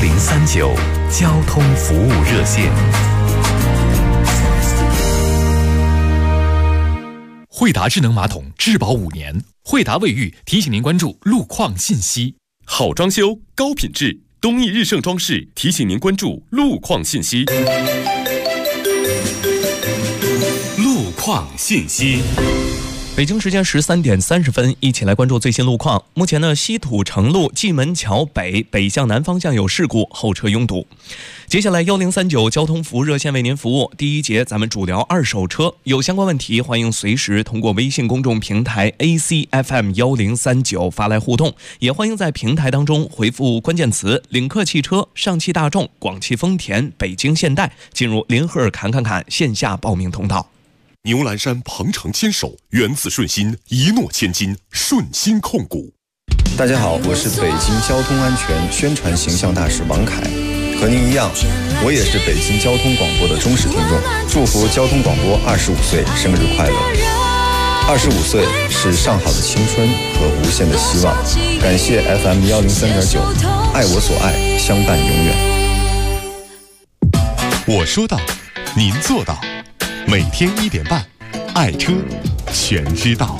1039交通服务热线。惠达智能马桶质保5年，惠达卫浴提醒您关注路况信息。 好装修，高品质，东益日盛装饰提醒您关注路况信息。路况信息。 北京时间13点30分，一起来关注最新路况。目前呢，西土城路蓟门桥北向南方向有事故，后车拥堵。接下来1039交通服务热线为您服务。第一节咱们主聊二手车，有相关问题欢迎随时通过微信公众平台 ACFM1039发来互动，也欢迎在平台当中回复关键词领克汽车、上汽大众、广汽丰田、北京现代，进入林赫尔侃线下报名通道。 牛栏山鹏程牵手，缘字顺心，一诺千金，顺心控股。 大家好，我是北京交通安全宣传形象大使王凯，和您一样，我也是北京交通广播的忠实听众，祝福交通广播25岁生日快乐。25岁是上好的青春和无限的希望，感谢 FM 103.9，爱我所爱，相伴永远。 我说到，您做到。每天1点半，爱车全知道。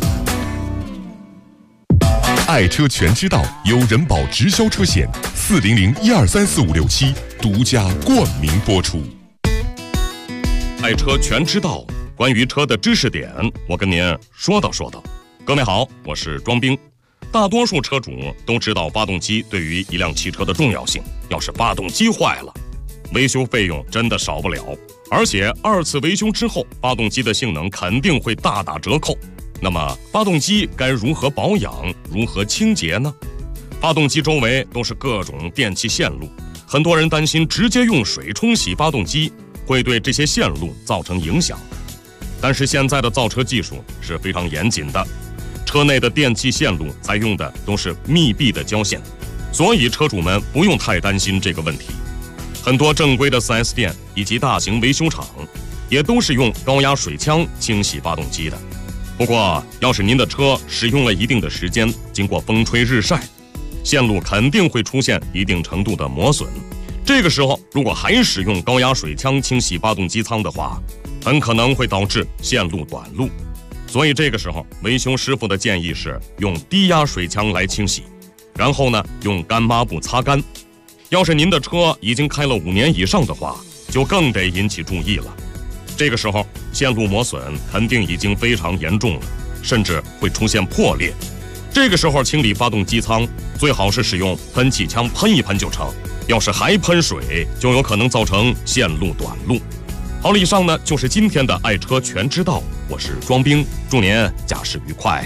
爱车全知道由人保直销车险400-1234567独家冠名播出。爱车全知道，关于车的知识点，我跟您说道。各位好，我是庄兵。大多数车主都知道发动机对于一辆汽车的重要性，要是发动机坏了，维修费用真的少不了。而且2次维修之后，发动机的性能肯定会大打折扣。那么发动机该如何保养，如何清洁呢？发动机周围都是各种电气线路，很多人担心直接用水冲洗发动机会对这些线路造成影响。但是现在的造车技术是非常严谨的，车内的电气线路采用的都是密闭的胶线，所以车主们不用太担心这个问题。很多正规的 4S 店以及大型维修厂也都是用高压水枪清洗发动机的。不过要是您的车使用了一定的时间，经过风吹日晒，线路肯定会出现一定程度的磨损。这个时候如果还使用高压水枪清洗发动机舱的话，很可能会导致线路短路。所以这个时候维修师傅的建议是用低压水枪来清洗，然后呢用干抹布擦干。要是您的车已经开了5年以上的话，就更得引起注意了。这个时候线路磨损肯定已经非常严重了，甚至会出现破裂。这个时候清理发动机舱最好是使用喷气枪喷一喷就成，要是还喷水，就有可能造成线路短路。好了，以上呢就是今天的爱车全知道，我是庄兵，祝您驾驶愉快。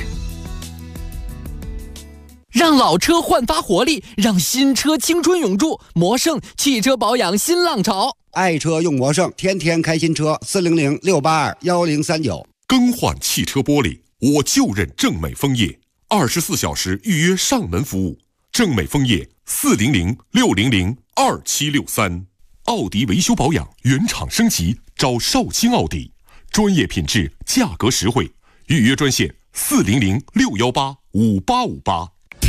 让老车焕发活力，让新车青春永驻。魔盛汽车保养新浪潮， 爱车用魔盛，天天开新车。400-682-1039。 更换汽车玻璃，我就认正美枫叶，24小时预约上门服务。正美枫叶400-600-2763。奥迪维修保养原厂升级，找绍兴奥迪，专业品质，价格实惠。预约专线400-618-5858。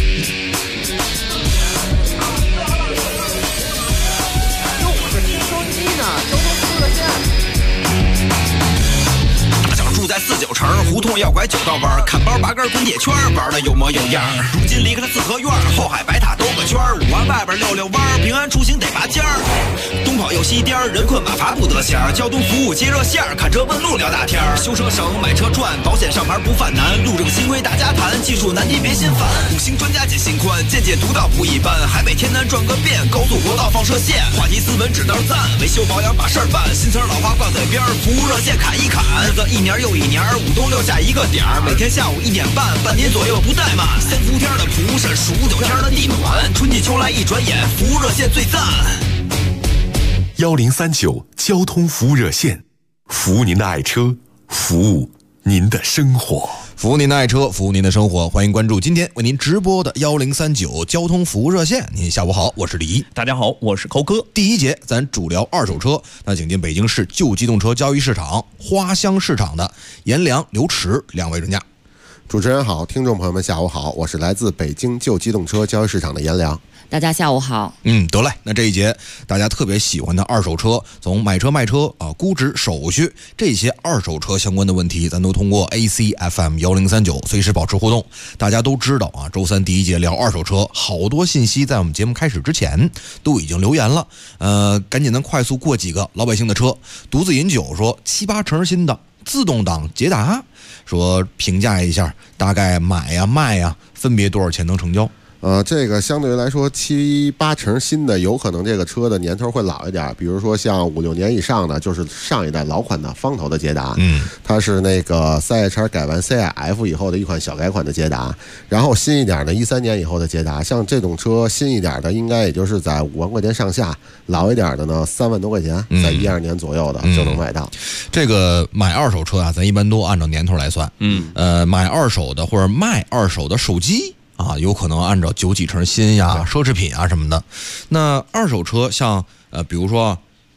住在49城，胡同要拐9道弯，看包8根滚铁圈，玩的有模有样。如今离开了四合院，后海白塔兜个圈，5环外边溜弯，平安出行得拔尖儿。东跑又西颠，人困马乏不得闲。交通服务接热线，看车问路聊大天。修车省，买车赚，保险上牌不犯难。路政新规大家谈，技术难题别心烦。5星专家解心宽，见解独到不一般。海北天南转个遍，高速国道放射线。话题斯文指道赞，维修保养把事儿办。新词老话挂嘴边，服务热线砍一砍。日子1年又1年，5东6下一个点儿，每天下午1点半，半年左右不怠慢。3伏天的蒲是数9天的地暖，春季秋来一转眼，服务热线最赞。 1039交通服务热线，服务您的爱车，服务您的生活。 服务您的爱车，服务您的生活，欢迎关注今天为您直播的1039交通服务热线。您下午好，我是李一。 大家好，我是寇哥。 第一节咱主聊二手车，那请进北京市旧机动车交易市场花乡市场的颜良、刘驰两位专家。 主持人好，听众朋友们下午好，我是来自北京旧机动车交易市场的颜良。 大家下午好。 得嘞，那这一节大家特别喜欢的二手车，从买车卖车啊、估值、手续这些二手车相关的问题，咱都通过 ACFM1039随时保持互动。大家都知道啊，周三第一节聊二手车，好多信息在我们节目开始之前都已经留言了。赶紧咱快速过几个老百姓的车。独自饮酒说7、8成新的自动挡捷达，说评价一下，大概买呀卖呀分别多少钱能成交？ 这个相对来说7、8成新的，有可能这个车的年头会老一点，比如说像5、6年以上的，就是上一代老款的方头的捷达，它是那个3HR改完 CIF 以后的一款小改款的捷达，然后新一点的13年以后的捷达，像这种车新一点的应该也就是在5万块钱上下，老一点的呢3万多块钱，在12年左右的就能买到。 这个买二手车啊，咱一般都按照年头来算，买二手的或者卖二手的手机啊，有可能按照9几成新呀、奢侈品啊什么的。那二手车像比如说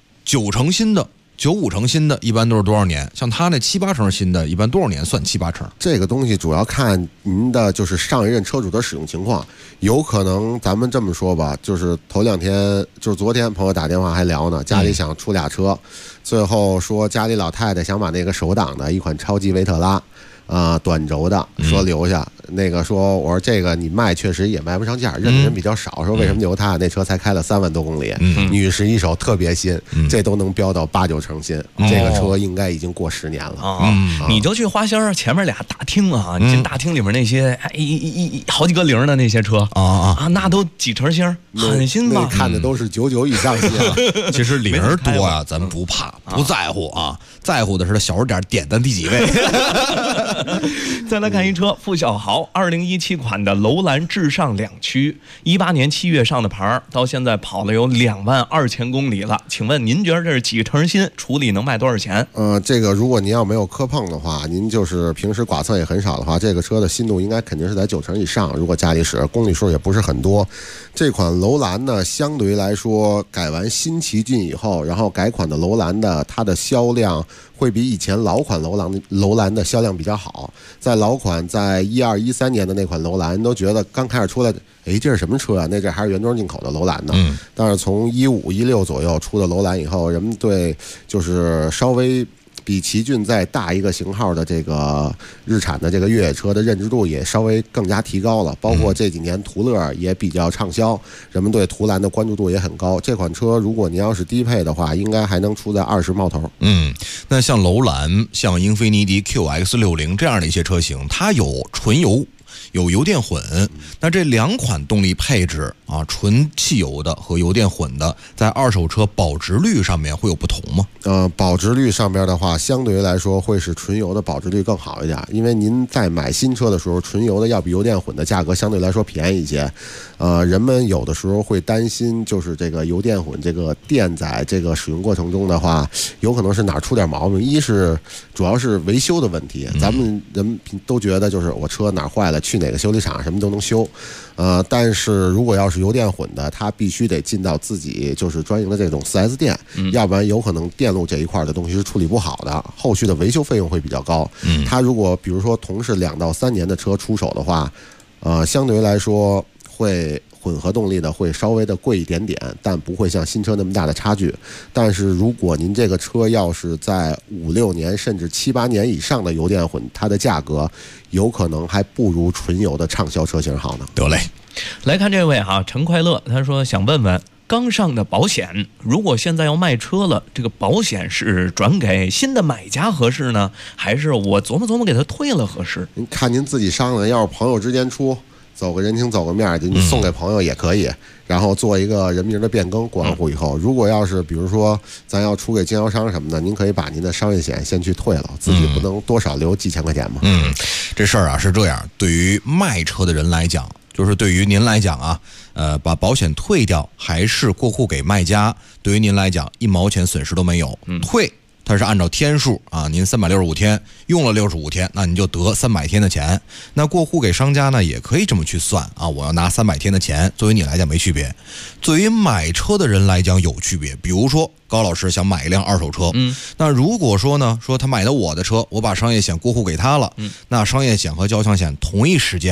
9成新的、9、5成新的，一般都是多少年？像他那7、8成新的，一般多少年算7、8成？ 这个东西主要看您的就是上一任车主的使用情况，有可能咱们这么说吧，就是头2天，就是昨天朋友打电话还聊呢，家里想出俩车，最后说家里老太太想把那个手挡的一款超级维特拉。短轴的说留下，那个说我说这个你卖确实也卖不上价，认的人比较少，说为什么留它？那车才开了3万多公里，女士一手特别新，这都能标到8、9成新，这个车应该已经过10年了。 你就去花乡前面俩大厅啊，你进大厅里面那些好几个零的那些车那都几成新，很新吧？ 看的都是99以上新。 其实零多啊，咱不怕，不在乎啊，在乎的是他小数点点在第几位。 再来看一车，付小豪2017款的楼兰至上2驱，18年7月上的牌，到现在跑了有2万2千公里了。请问您觉得这是几成新？处理能卖多少钱？ 这个如果您要没有磕碰的话，您就是平时剐蹭也很少的话，这个车的新度应该肯定是在9成以上。如果家里使，公里数也不是很多。这款楼兰呢，相对于来说改完新奇骏以后，然后改款的楼兰的它的销量会比以前老款楼兰的销量比较好。在老款在12、13年的那款楼兰，都觉得刚开始出来，这是什么车啊？那这还是原装进口的楼兰呢。但是从15、16左右出的楼兰以后，人们对就是稍微比奇骏再大一个型号的这个日产的这个越野车的认知度也稍微更加提高了，包括这几年途乐也比较畅销，人们对途兰的关注度也很高。这款车如果您要是低配的话，应该还能出在20冒头。 那像楼兰、像英菲尼迪 QX60 这样的一些车型，它有纯油。有油电混，那这2款动力配置啊，纯汽油的和油电混的，在二手车保值率上面会有不同吗？ 保值率上边的话，相对于来说会是纯油的保值率更好一点，因为您在买新车的时候，纯油的要比油电混的价格相对来说便宜一些。人们有的时候会担心，就是这个油电混这个电在这个使用过程中的话，有可能是哪儿出点毛病。一是主要是维修的问题，咱们人都觉得就是我车哪儿坏了，去哪个修理厂什么都能修。但是如果要是油电混的，它必须得进到自己就是专营的这种4S 店，要不然有可能电路这一块的东西是处理不好的，后续的维修费用会比较高。它如果比如说同是2到3年的车出手的话，相对于来说会混合动力的会稍微的贵一点点，但不会像新车那么大的差距。但是如果您这个车要是在5、6年甚至7、8年以上的油电混，它的价格有可能还不如纯油的畅销车型好呢。 得嘞， 来看这位陈快乐，他说想问问刚上的保险，如果现在要卖车了，这个保险是转给新的买家合适呢，还是我琢磨琢磨给他退了合适？ 您看您自己商量，要是朋友之间出，走个人情走个面，你送给朋友也可以，然后做一个人名的变更，过完户以后，如果要是比如说咱要出给经销商什么的，您可以把您的商业险先去退了，自己不能多少留几千块钱吗？ 这事儿是这样，对于卖车的人来讲，就是对于您来讲把保险退掉还是过户给卖家，对于您来讲1毛钱损失都没有。退它是按照天数您365天用了65天，那您就得300天的钱。那过户给商家呢，也可以这么去算我要拿300天的钱，作为你来讲没区别。对于买车的人来讲有区别，比如说高老师想买一辆二手车，那如果说呢，他买的我的车，我把商业险过户给他了，那商业险和交强险同一时间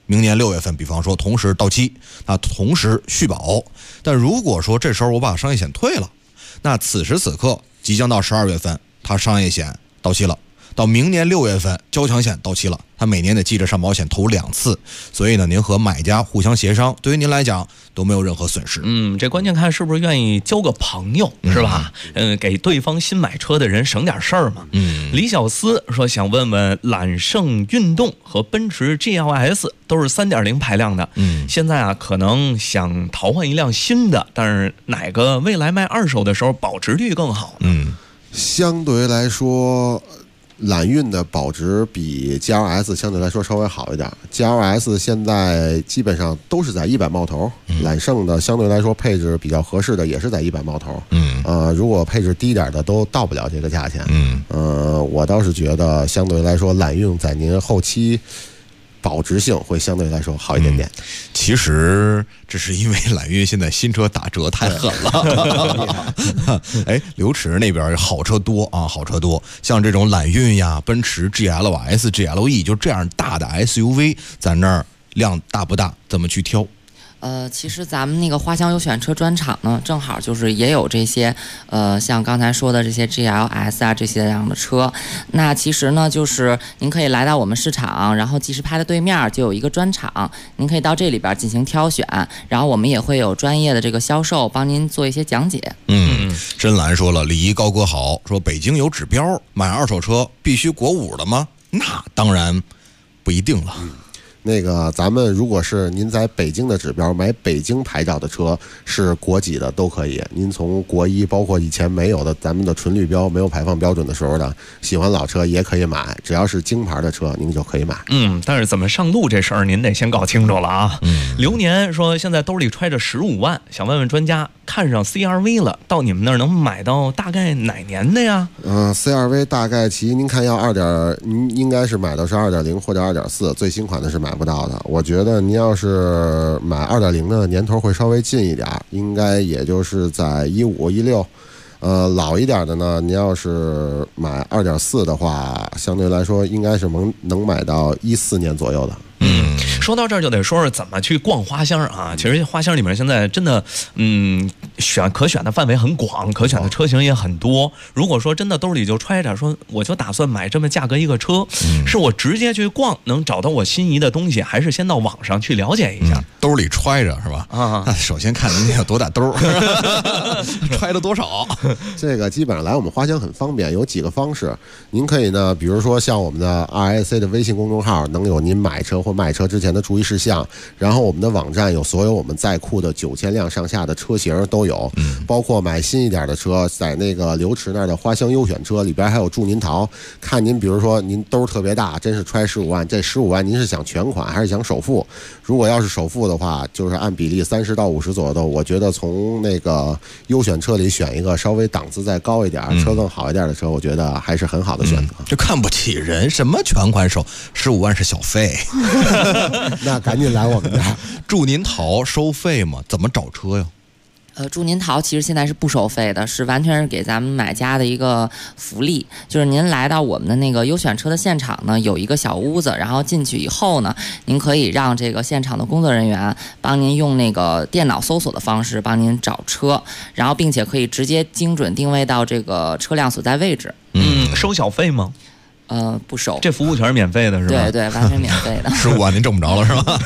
明年6月份，比方说同时到期，那同时续保。但如果说这时候我把商业险退了，那此时此刻即将到12月份，它商业险到期了。到明年6月份，交强险到期了，他每年得记着上保险投2次，所以呢，您和买家互相协商，对于您来讲都没有任何损失。 这关键看是不是愿意交个朋友，是吧？给对方新买车的人省点事儿嘛。李小思说想问问，揽胜运动和奔驰 GLS 都是3.0排量的，现在啊可能想淘换一辆新的，但是哪个未来卖二手的时候保值率更好呢？ 相对来说，揽运的保值比 GLS 相对来说稍微好一点。GLS 现在基本上都是在100冒头，揽胜的相对来说配置比较合适的也是在100冒头。如果配置低一点的都到不了这个价钱。我倒是觉得相对来说揽运在您后期保值性会相对来说好一点点。 其实这是因为揽运现在新车打折太狠了。哎，刘池那边好车多啊，好车多，像这种揽运呀、奔驰 GLS、GLE 就这样大的 SUV， 在那儿量大不大？怎么去挑？ 其实咱们那个花乡优选车专场呢，正好就是也有这些像刚才说的这些 GLS 啊这些样的车。那其实呢，就是您可以来到我们市场，然后技师拍的对面就有一个专场，您可以到这里边进行挑选，然后我们也会有专业的这个销售帮您做一些讲解。 深蓝说了，礼仪高歌好，说北京有指标，买二手车必须国5的吗？那当然不一定了。 那个咱们如果是您在北京的指标买北京牌照的车，是国几的都可以。您从国1包括以前没有的咱们的纯绿标没有排放标准的时候的，喜欢老车也可以买，只要是京牌的车您就可以买。 但是怎么上路这事儿您得先搞清楚了啊。流年说现在兜里揣着15万，想问问专家，看上 CR-V 了，到你们那儿能买到大概哪年的呀 ？CR-V 大概其您看要您应该是买的是 2.0 或者 2.4， 最新款的是买不到的。我觉得您要是买 2.0 的年头会稍微近一点，应该也就是在15、16。老一点的呢，您要是买 2.4 的话，相对来说应该是能买到14年左右的。 说到这儿就得说说怎么去逛花乡啊。其实花乡里面现在真的，可选的范围很广，可选的车型也很多。如果说真的兜里就揣着，说我就打算买这么价格一个车，是我直接去逛能找到我心仪的东西，还是先到网上去了解一下？ 兜里揣着是吧？那首先看人家有多大兜，揣了多少。 这个基本上来我们花乡很方便，有几个方式。您可以呢，比如说像我们的 RSC 的微信公众号，能有您买车或卖车之前的注意事项。然后我们的网站有所有我们在库的9000辆上下的车型都有，包括买新一点的车，在那个刘池那儿的花乡优选车里边还有祝您淘。看您比如说您兜特别大，真是揣15万，这15万您是想全款还是想首付？如果要是首付的话，就是按比例30到50左右的，我觉得从那个优选车里选一个稍微档次再高一点、车更好一点的车，我觉得还是很好的选择。 这看不起人，什么全款首15万是小费。 那赶紧来我们家。 祝您淘收费吗？怎么找车呀？ 祝您淘其实现在是不收费的，是完全是给咱们买家的一个福利。就是您来到我们的那个优选车的现场呢，有一个小屋子，然后进去以后呢，您可以让这个现场的工作人员帮您用那个电脑搜索的方式帮您找车，然后并且可以直接精准定位到这个车辆所在位置。 收小费吗？ 不收， 这服务全是免费的，是吧？ 对对，完全免费的。 15万您挣不着了是吧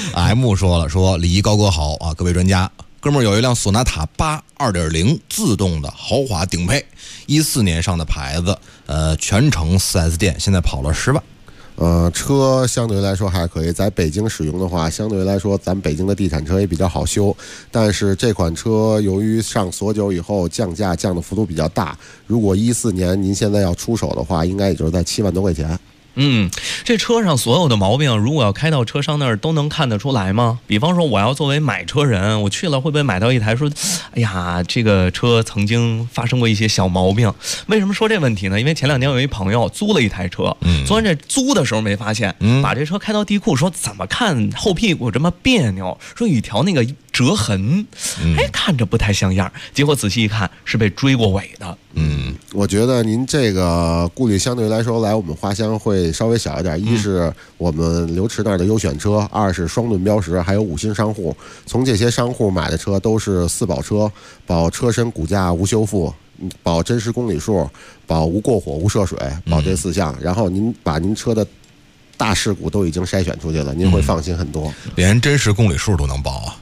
？M 说了，说礼仪高歌好啊，各位专家，哥们儿有一辆索纳塔8 2.0自动的豪华顶配，14年上的牌子，全程4S 店，现在跑了10万。 车相对来说还可以，在北京使用的话，相对来说咱北京的地产车也比较好修，但是这款车由于上锁酒以后降价降的幅度比较大，如果14年您现在要出手的话，应该也就是在7万多块钱。 这车上所有的毛病，如果要开到车商那儿，都能看得出来吗？比方说，我要作为买车人，我去了会不会买到一台说，哎呀，这个车曾经发生过一些小毛病？为什么说这问题呢？因为前2年有一朋友租了一台车，租完这租的时候没发现，把这车开到地库，说怎么看后屁股这么别扭？说有一条那个折痕，看着不太像样，结果仔细一看是被追过尾的。 我觉得您这个顾虑相对来说来我们花乡会稍微小一点，一是我们刘池那儿的优选车，二是双盾标识，还有5星商户。从这些商户买的车都是4保车，保车身骨架无修复，保真实公里数，保无过火无涉水，保这4项。然后您把您车的大事故都已经筛选出去了，您会放心很多。 连真实公里数都能保啊？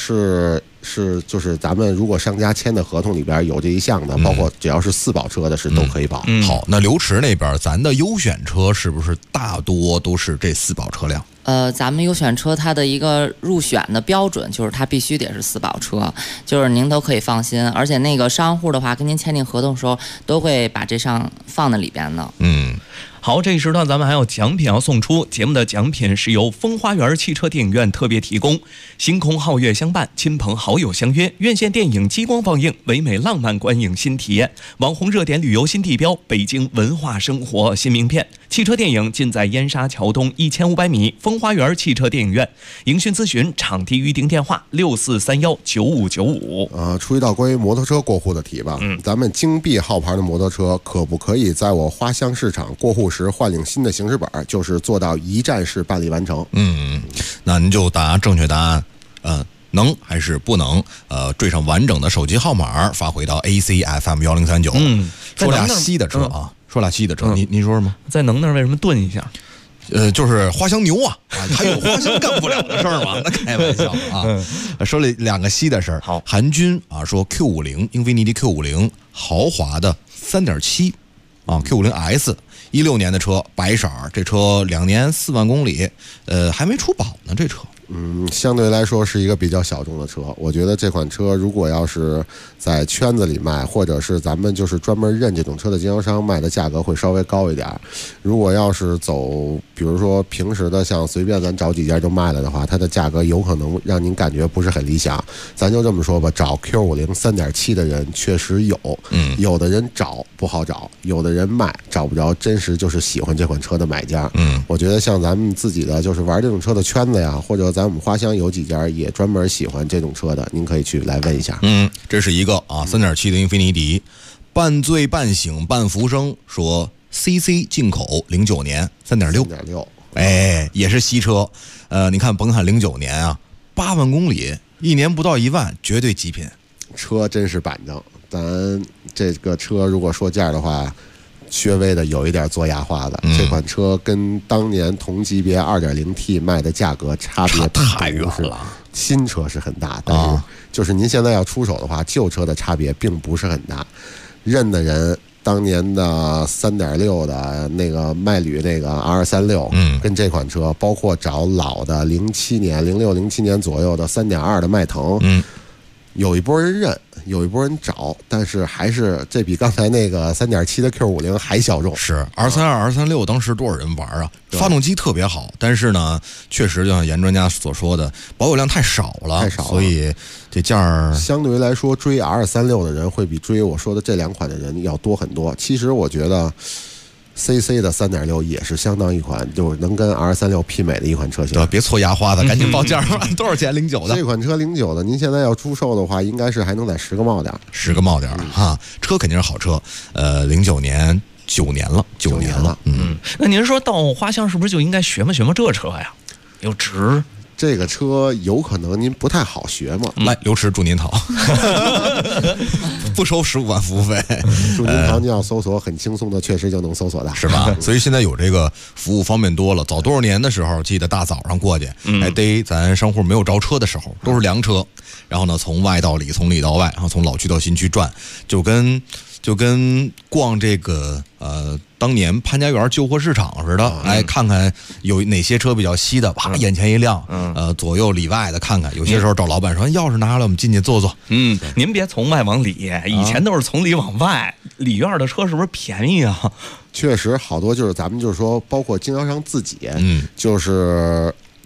就是咱们如果商家签的合同里边有这一项的，包括只要是4保车的是都可以保。 好，那刘池那边咱的优选车是不是大多都是这4保车辆？ 咱们优选车它的一个入选的标准就是它必须得是4保车，就是您都可以放心。而且那个商户的话，跟您签订合同的时候都会把这上放在里边的。 好，这一时段咱们还有奖品要送出。节目的奖品是由风花园汽车电影院特别提供，星空皓月相伴，亲朋好友相约，院线电影激光放映，唯美浪漫观影新体验，网红热点旅游新地标，北京文化生活新名片。汽车电影尽在燕莎桥东1500米风花园汽车电影院。营讯咨询场地预订电话6431959595。 出一道关于摩托车过户的题吧。咱们京 B 号牌的摩托车可不可以在我花乡市场过户时换领新的行驶本，就是做到一站式办理完成？ 那您就答正确答案。能还是不能？缀上完整的手机号码发回到 ACFM1039。说俩西的车啊，说俩西的车，您说什么？ 在能那儿为什么顿一下？ 就是花乡牛啊，还有花乡干不了的事儿吗？那开玩笑啊。说了2个西的事儿。好，韩军啊说 Q50英菲尼迪 Q50豪华的3.7啊 Q50S 16年的车，白色，这车2年4万公里，还没出保呢，这车。 相对来说是一个比较小众的车。我觉得这款车如果要是在圈子里卖，或者是咱们就是专门认这种车的经销商卖的价格会稍微高一点。如果要是走比如说平时的像随便咱找几家就卖了的话，它的价格有可能让您感觉不是很理想。咱就这么说吧，找 Q50 3.7的人确实有，有的人找不好找，有的人卖找不着真实就是喜欢这款车的买家。我觉得像咱们自己的就是玩这种车的圈子呀，或者咱们花乡有几家也专门喜欢这种车的，您可以去来问一下。 这是一个啊3.7的英菲尼迪，半醉半醒半浮生，说 CC 进口09年3.6，也是西车。你看甭看09年啊，8万公里，1年不到1万，绝对极品。 车真是板正，咱这个车如果说价的话，稍微的有一点做压花的。这款车跟当年同级别 2.0T 卖的价格差别太远了， 新车是很大，但是就是您现在要出手的话，旧车的差别并不是很大。认的人当年的 3.6 的那个迈旅那个 R36，跟这款车，包括找老的06、07年左右的 3.2 的迈腾，有一波人认，有一波人找，但是还是这比刚才那个 3.7 的 Q50 还小众。 是 R32、R36 当时多少人玩啊？发动机特别好，但是呢，确实就像严专家所说的，保有量太少了，所以这价儿相对于来说，追 R36 的人会比追我说的这2款的人要多很多。其实我觉得CC 的 3.6 也是相当一款就是能跟 R36 媲美的一款车型。 别搓牙花的，赶紧报价吧。多少钱？09的这款车09的，您现在要出售的话，应该是还能在10个冒点 ，10个冒点哈。车肯定是好车，09年9年了，9年了。 那您说到花乡是不是就应该学摸这车呀？又值。 这个车有可能您不太好学嘛。 来，刘池祝您好，不收15万服务费。 祝您好，你要搜索很轻松的，确实就能搜索到， 是吧？所以现在有这个服务方便多了。早多少年的时候，记得大早上过去，还逮咱商户没有着车的时候，都是凉车，然后呢从外到里，从里到外，然后从老区到新区转，就跟逛这个当年潘家园旧货市场似的，来看看有哪些车比较稀的，啪眼前一亮，左右里外的看看。有些时候找老板说钥匙拿来，我们进去坐坐。 您别从外往里，以前都是从里往外。里院的车是不是便宜啊？ 确实好多就是咱们就是说，包括经销商自己，就是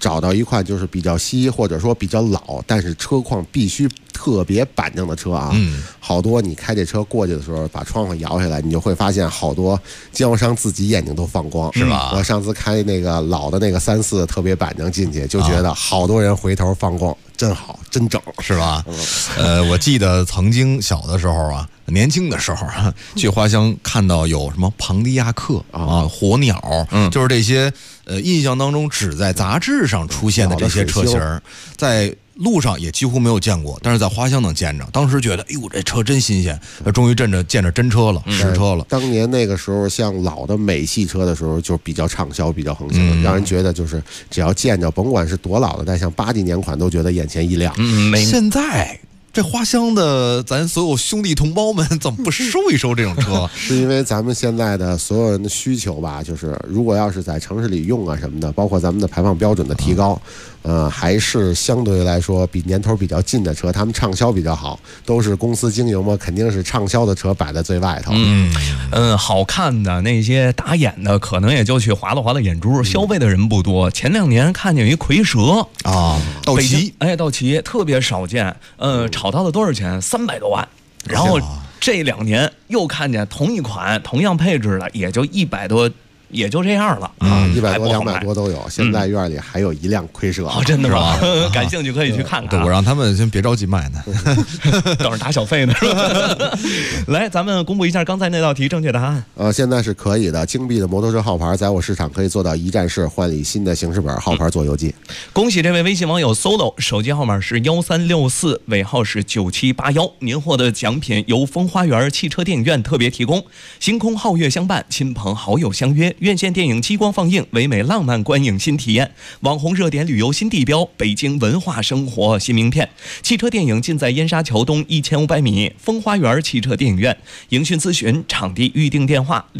找到一款就是比较稀或者说比较老，但是车况必须特别板正的车啊。好多你开这车过去的时候，把窗户摇下来，你就会发现好多经销商自己眼睛都放光， 是吧？ 我上次开那个老的那个34特别板正进去，就觉得好多人回头放光，真好，真整， 是吧？我记得曾经小的时候啊，年轻的时候啊，去花乡看到有什么庞迪亚克啊、火鸟，就是这些印象当中只在杂志上出现的这些车型，在路上也几乎没有见过，但是在花乡能见着。当时觉得，哎呦，这车真新鲜，终于见着真车了，实车了。 当年那个时候，像老的美系车的时候，就比较畅销，比较横行，让人觉得就是只要见着，甭管是多老的，但像80几年款，都觉得眼前一亮。 现在这花乡的咱所有兄弟同胞们怎么不收一收这种车？ 是因为咱们现在的所有人的需求吧，就是如果要是在城市里用啊什么的，包括咱们的排放标准的提高，还是相对来说比年头比较近的车，他们畅销比较好，都是公司经营嘛，肯定是畅销的车摆在最外头。 好看的那些打眼的，可能也就去划拉划拉眼珠，消费的人不多。前2年看见有一蝰蛇啊，道奇， 道奇特别少见，炒到了多少钱？300多万。然后这2年又看见同一款同样配置的，也就100多。也就这样了 100多200多都有。现在院里还有一辆蝰蛇， 真的吗？感兴趣可以去看看。 对，我让他们先别着急卖呢， 等着打小费呢，是吧？来，咱们公布一下刚才那道题正确答案。 现在是可以的。京 B 的摩托车号牌在我市场可以做到一站式换理新的行驶本，号牌做邮寄。 恭喜这位微信网友 Solo， 手机号码是1364，尾号是9781。您获得奖品由风花园汽车电影院特别提供，星空皓月相伴，亲朋好友相约。院线电影激光放映，唯美浪漫观影新体验，网红热点旅游新地标，北京文化生活新名片。汽车电影尽在燕莎桥东1500米风花园汽车电影院。营讯咨询场地预订电话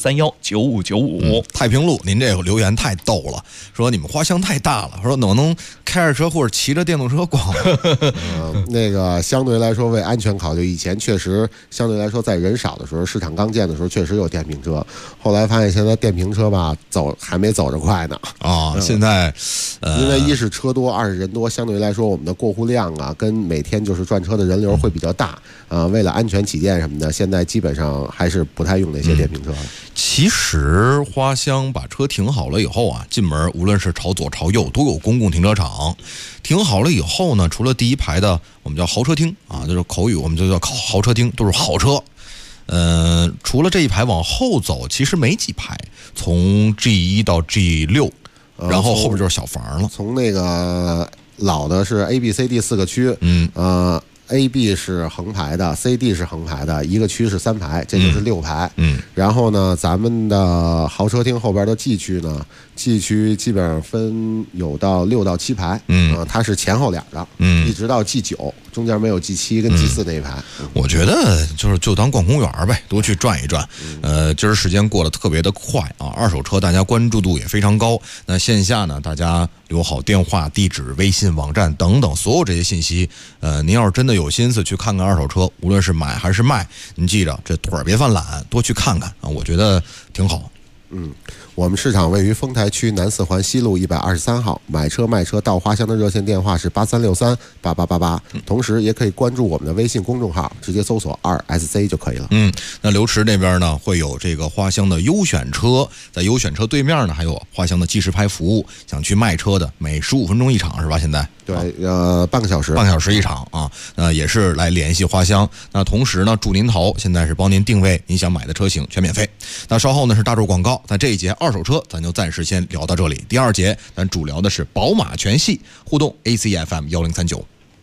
64319595。 太平路，您这个留言太逗了，说你们花乡太大了，说能开着车或者骑着电动车逛。 那个相对来说为安全考虑，以前确实相对来说在人少的时候，市场刚建的时候确实有电瓶车，后来发现现在电瓶车吧还没走着快呢现在因为一是车多，二是人多，相对来说我们的过户量啊跟每天就是转车的人流会比较大为了安全起见什么的，现在基本上还是不太用那些电瓶车了。 其实花乡把车停好了以后啊，进门无论是朝左朝右都有公共停车场，停好了以后呢，除了第一排的我们叫豪车厅啊，就是口语我们就叫豪车厅，都是好车。除了这一排往后走，其实没几排，从 G1 到 G6，然后后边就是小房了。 从那个老的是 A、B、C、D 4个区，A、B 是横排的 ，C、D 是横排的，一个区是3排，这就是6排。然后呢，咱们的豪车厅后边的 G 区呢，G 区基本上分有到6到7排，它是前后2张，一直到 G9，中间没有 G7 跟 G4 那一排。 我觉得就当逛公园呗，多去转一转。今儿时间过得特别的快啊，二手车大家关注度也非常高。那线下呢，大家留好电话、地址、微信、网站等等所有这些信息。您要是真的有心思去看看二手车，无论是买还是卖，您记着这腿儿别犯懒，多去看看啊，我觉得挺好。 我们市场位于丰台区南4环西路123号，买车卖车到花乡的热线电话是83638888，同时也可以关注我们的微信公众号，直接搜索2SC 就可以了。 那刘池那边呢会有这个花乡的优选车，在优选车对面呢还有花乡的即时拍服务，想去卖车的每15分钟1场是吧？现在对，半个小时 1场啊，也是来联系花乡。那同时呢，祝您淘现在是帮您定位您想买的车型，全免费。那稍后呢是大众广告，在这一节二手车咱就暂时先聊到这里。第2节咱主聊的是宝马全系，互动 ACFM 1039。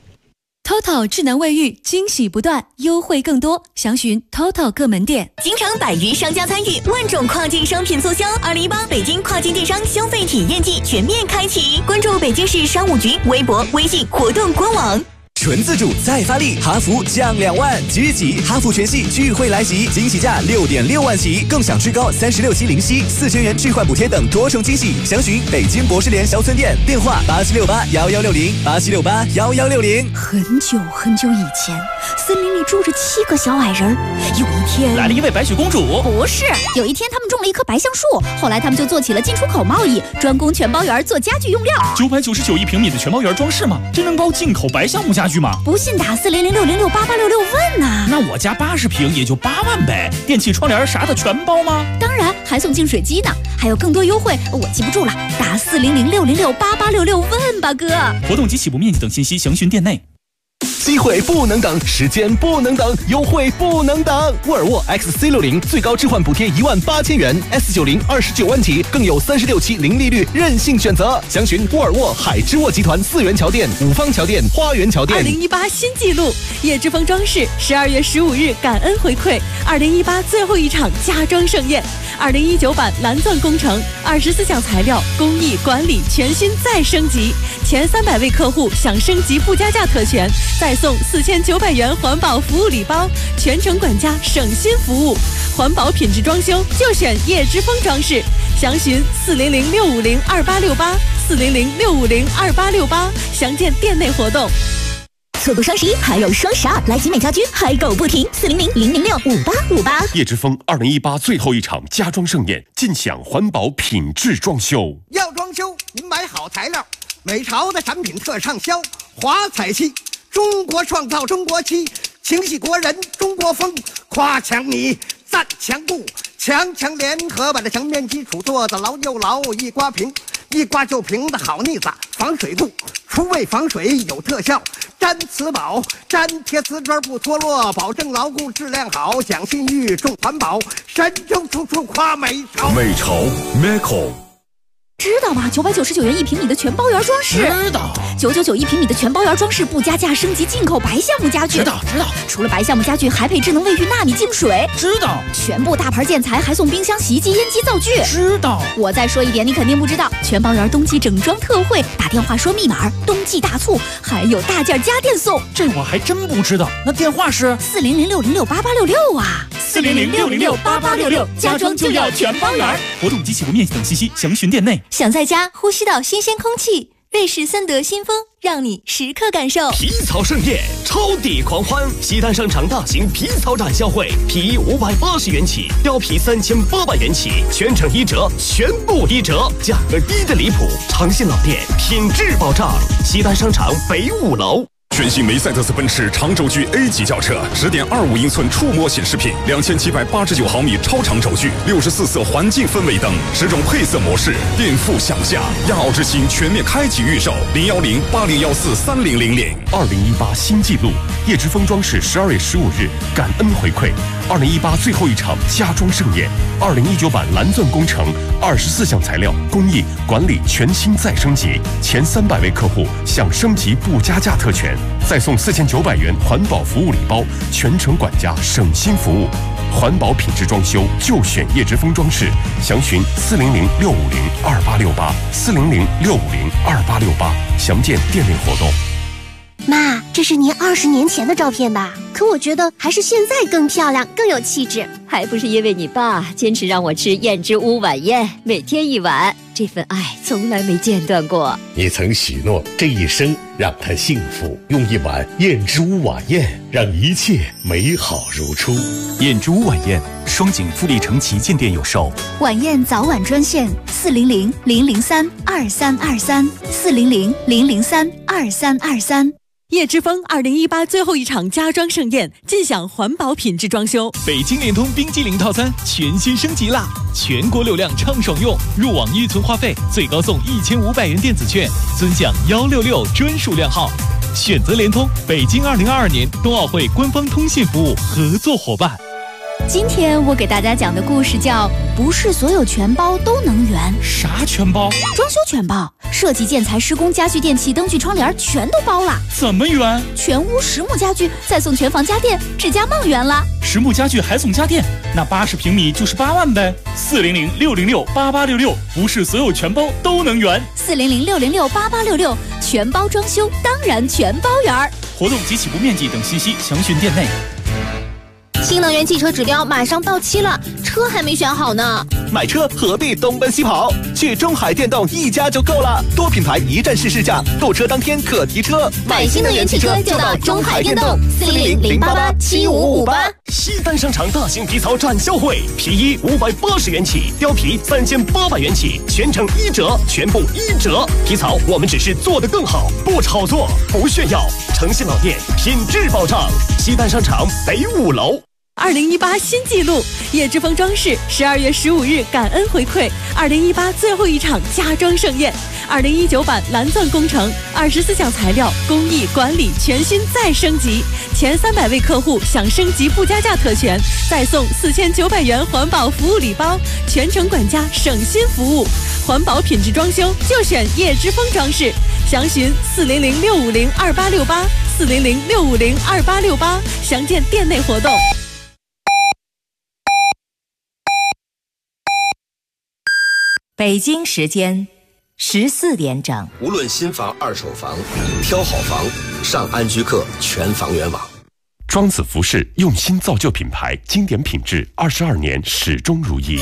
TOTO 智能卫浴惊喜不断，优惠更多，详询 TOTO 各门店。 京城百余商家参与，万种跨境商品促销，2018北京跨境电商消费体验季全面开启。关注北京市商务局微博、微信活动官网。 纯自主再发力，哈弗降2万，即日起哈弗全系聚会来袭，惊喜价6.6万起，更享最高36期零息，4000元置换补贴等多重惊喜。详询北京博士联小村店，电话87681160，87681160。 很久很久以前，森林里住着7个小矮人。有一天， 来了一位白雪公主。 不是，有一天他们种了一棵白橡树，后来他们就做起了进出口贸易，专攻全包园做家具用料。 999一平米的全包园装饰吗？真能包进口白橡木家具吗？ 不信打40066688866问呐。 那我家80平也就8万呗，电器窗帘啥的全包吗？ 当然，还送净水机呢，还有更多优惠，我记不住了，打40066688866问吧哥。 活动及起步面积等信息详询店内。 机会不能等，时间不能等，优惠不能等。沃尔沃 XC60 最高置换补贴18000元 ，S90 29万起，更有36期零利率任性选择。详询沃尔沃海之沃集团4元桥店、五方桥店、花园桥店。 2018新纪录，叶之峰装饰12月15日感恩回馈，2018最后一场家装盛宴，2019版蓝钻工程24项材料工艺管理全新再升级，前300位客户享升级不加价特权，再送4900元环保服务礼包，全程管家省心服务，环保品质装修就选叶之峰装饰。详询400-650-2868，400-650-2868，详见店内活动。 错过双11还有双12，来集美家居嗨购不停，400-006-5858。 叶之峰2018最后一场家装盛宴，尽享环保品质装修。 要装修，您买好材料，美潮的产品特畅销，华彩漆。中国创造中国漆，情系国人中国风，夸强米赞强固，强强联合把这墙面基础做得牢又牢，一刮平，一刮就平的好腻子，防水度，除味防水有特效，粘瓷宝，粘贴瓷砖不脱落，保证牢固质量好，讲信誉重环保，神州处处夸美潮。 美潮 Meco。 知道吗？999元1平米的全包园装饰。 知道。 9991平米的全包园装饰不加价升级进口白橡木家具。 知道。 除了白橡木家具，还配智能卫浴纳米净水。 知道。 全部大牌建材还送冰箱、洗衣机、烟机、灶具。 知道。 我再说一点，你肯定不知道，全包园冬季整装特惠，打电话说密码，冬季大促，还有大件家电送。 这我还真不知道。那电话是 400-606-8866啊。 400-606-8866，家装就要全包园。活动及起步面积等信息详询店内。 想在家呼吸到新鲜空气，瑞士森德新风让你时刻感受。 皮草盛宴，超抵狂欢！西单商场大型皮草展销会，皮衣580元起，貂皮3800元起，全程1折，全部1折，价格低的离谱。长信老店，品质保障。西单商场北5楼。 全新梅赛德斯奔驰长轴距 A 级轿车，10.25英寸触摸显示屏，2789毫米超长轴距，64色环境氛围灯，10种配色模式，颠覆想象。亚奥之星全面开启预售，01080143000。2018新纪录，叶之峰装饰12月15日感恩回馈，2018最后一场家装盛宴，2019版蓝钻工程24项材料工艺管理全新再升级，前300位客户享升级不加价特权。再送4900元环保服务礼包，全程管家省心服务，环保品质装修就选叶之峰装饰，详询400-650-2868，400-650-2868，详见店内活动。 妈，这是您20年前的照片吧？可我觉得还是现在更漂亮，更有气质。 还不是因为你爸坚持让我吃燕之屋晚宴，每天1碗，这份爱从来没间断过。 你曾许诺这一生让他幸福，用1碗燕之屋晚宴让一切美好如初。 燕之屋晚宴，双井富力城旗舰店有售。 晚宴早晚专线400-003-2323，400-003-2323。 叶之峰2018最后一场家装盛宴，尽享环保品质装修。 北京联通冰激凌套餐全新升级啦！全国流量畅爽用，入网预存话费最高送1500元电子券，尊享166专属量号。选择联通，北京2022年冬奥会官方通信服务合作伙伴。 今天我给大家讲的故事叫不是所有全包都能圆。 啥全包？ 装修全包，设计、建材、施工、家具、电器、灯具、窗帘全都包了。 怎么圆？ 全屋实木家具，再送全房家电，指甲梦圆了。 实木家具还送家电，那80平米就是8万呗。400-606-8866，不是所有全包都能圆。 400-606-8866，全包装修当然全包圆。 活动及起步面积等信息详询店内。 新能源汽车指标马上到期了，车还没选好呢。 买车何必东奔西跑？去中海电动一家就够了，多品牌一站式试驾，购车当天可提车。 买新能源汽车就到中海电动，400-088-7558。 西单商场大型皮草展销会，皮衣580元起，貂皮3800元起，全程1折，全部1折。皮草我们只是做得更好，不炒作，不炫耀，诚信老店，品质保障。西单商场北5楼。 2018新纪录，叶之峰装饰12月15日感恩回馈2018最后一场家装盛宴，2019版蓝钻工程24项材料工艺管理全新再升级，前300位客户享升级不加价特权，再送4900元环保服务礼包，全程管家省心服务，环保品质装修就选叶之峰装饰，详询400-650-2868，400-650-2868，详见店内活动。 北京时间14点整。 无论新房、二手房，挑好房，上安居客全房源网。 庄子服饰用心造就品牌，经典品质，22年始终如一。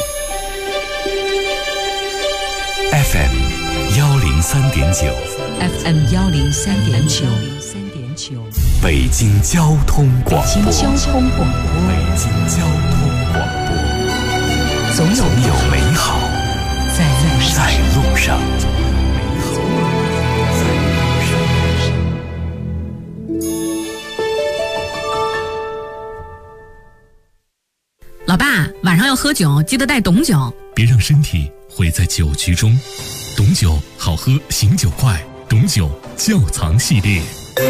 FM 103.9 ，FM 103.9， 北京交通广播， 北京交通广播， 北京交通广播， 总有美好在路上。 老爸，晚上要喝酒，记得带董酒， 别让身体毁在酒局中。董酒好喝，醒酒快，董酒窖藏系列。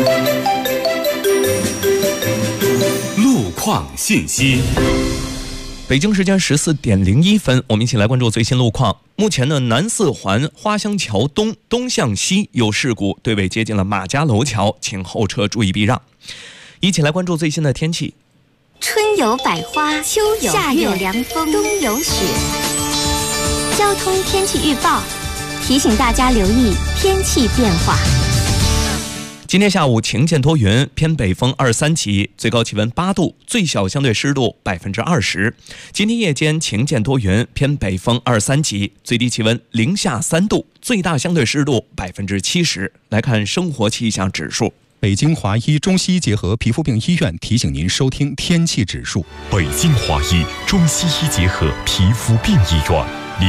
路况信息。 北京时间14点01分，我们一起来关注最新路况。目前呢，南四环花乡桥东向西有事故，对尾接近了马家楼桥，请后车注意避让。一起来关注最新的天气。 春有百花，秋有夏有凉风，冬有雪。交通天气预报提醒大家留意天气变化。 今天下午晴间多云，偏北风2、3级，最高气温8度，最小相对湿度20%。今天夜间晴间多云，偏北风2、3级，最低气温零下3度，最大相对湿度70%。来看生活气象指数。 北京华医中西医结合皮肤病医院提醒您收听天气指数。 北京华医中西医结合皮肤病医院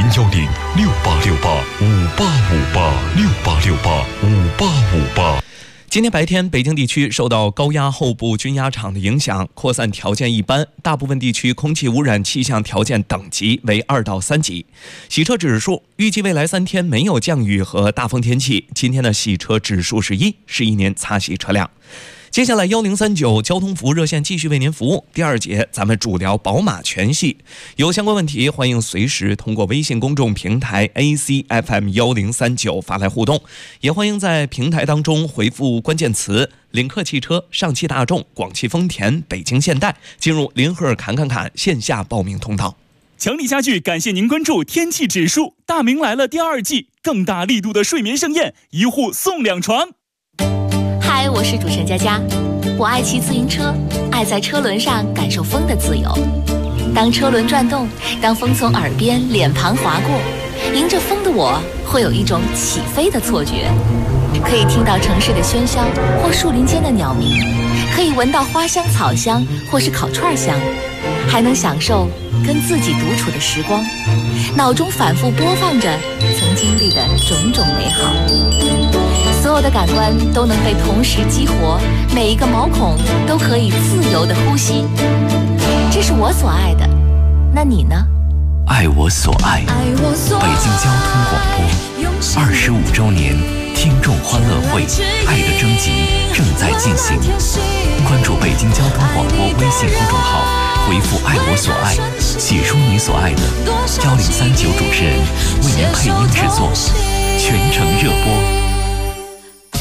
，010-6868-5858，6868-5858。 今天白天，北京地区受到高压后部均压场的影响，扩散条件一般，大部分地区空气污染气象条件等级为2到3级。洗车指数预计未来3天没有降雨和大风天气，今天的洗车指数是1，是一年擦洗车辆。接下来1039交通服务热线继续为您服务。第2节咱们主聊宝马全系，有相关问题欢迎随时通过微信公众平台 ACFM1039发来互动，也欢迎在平台当中回复关键词领克汽车、上汽大众、广汽丰田、北京现代，进入林赫侃线下报名通道。 强力家具感谢您关注天气指数，大明来了第2季，更大力度的睡眠盛宴，1户送2床。 嗨，我是主持人佳佳。我爱骑自行车，爱在车轮上感受风的自由。当车轮转动，当风从耳边、脸庞划过，迎着风的我会有一种起飞的错觉。可以听到城市的喧嚣或树林间的鸟鸣，可以闻到花香、草香或是烤串香，还能享受跟自己独处的时光，脑中反复播放着曾经历的种种美好。所有的感官都能被同时激活，每一个毛孔都可以自由的呼吸。这是我所爱的，那你呢？ 爱我所爱，北京交通广播25周年听众欢乐会爱的征集正在进行，关注北京交通广播微信公众号，回复爱我所爱，写出你所爱的，1039主持人为您配音制作，全程热播。 喜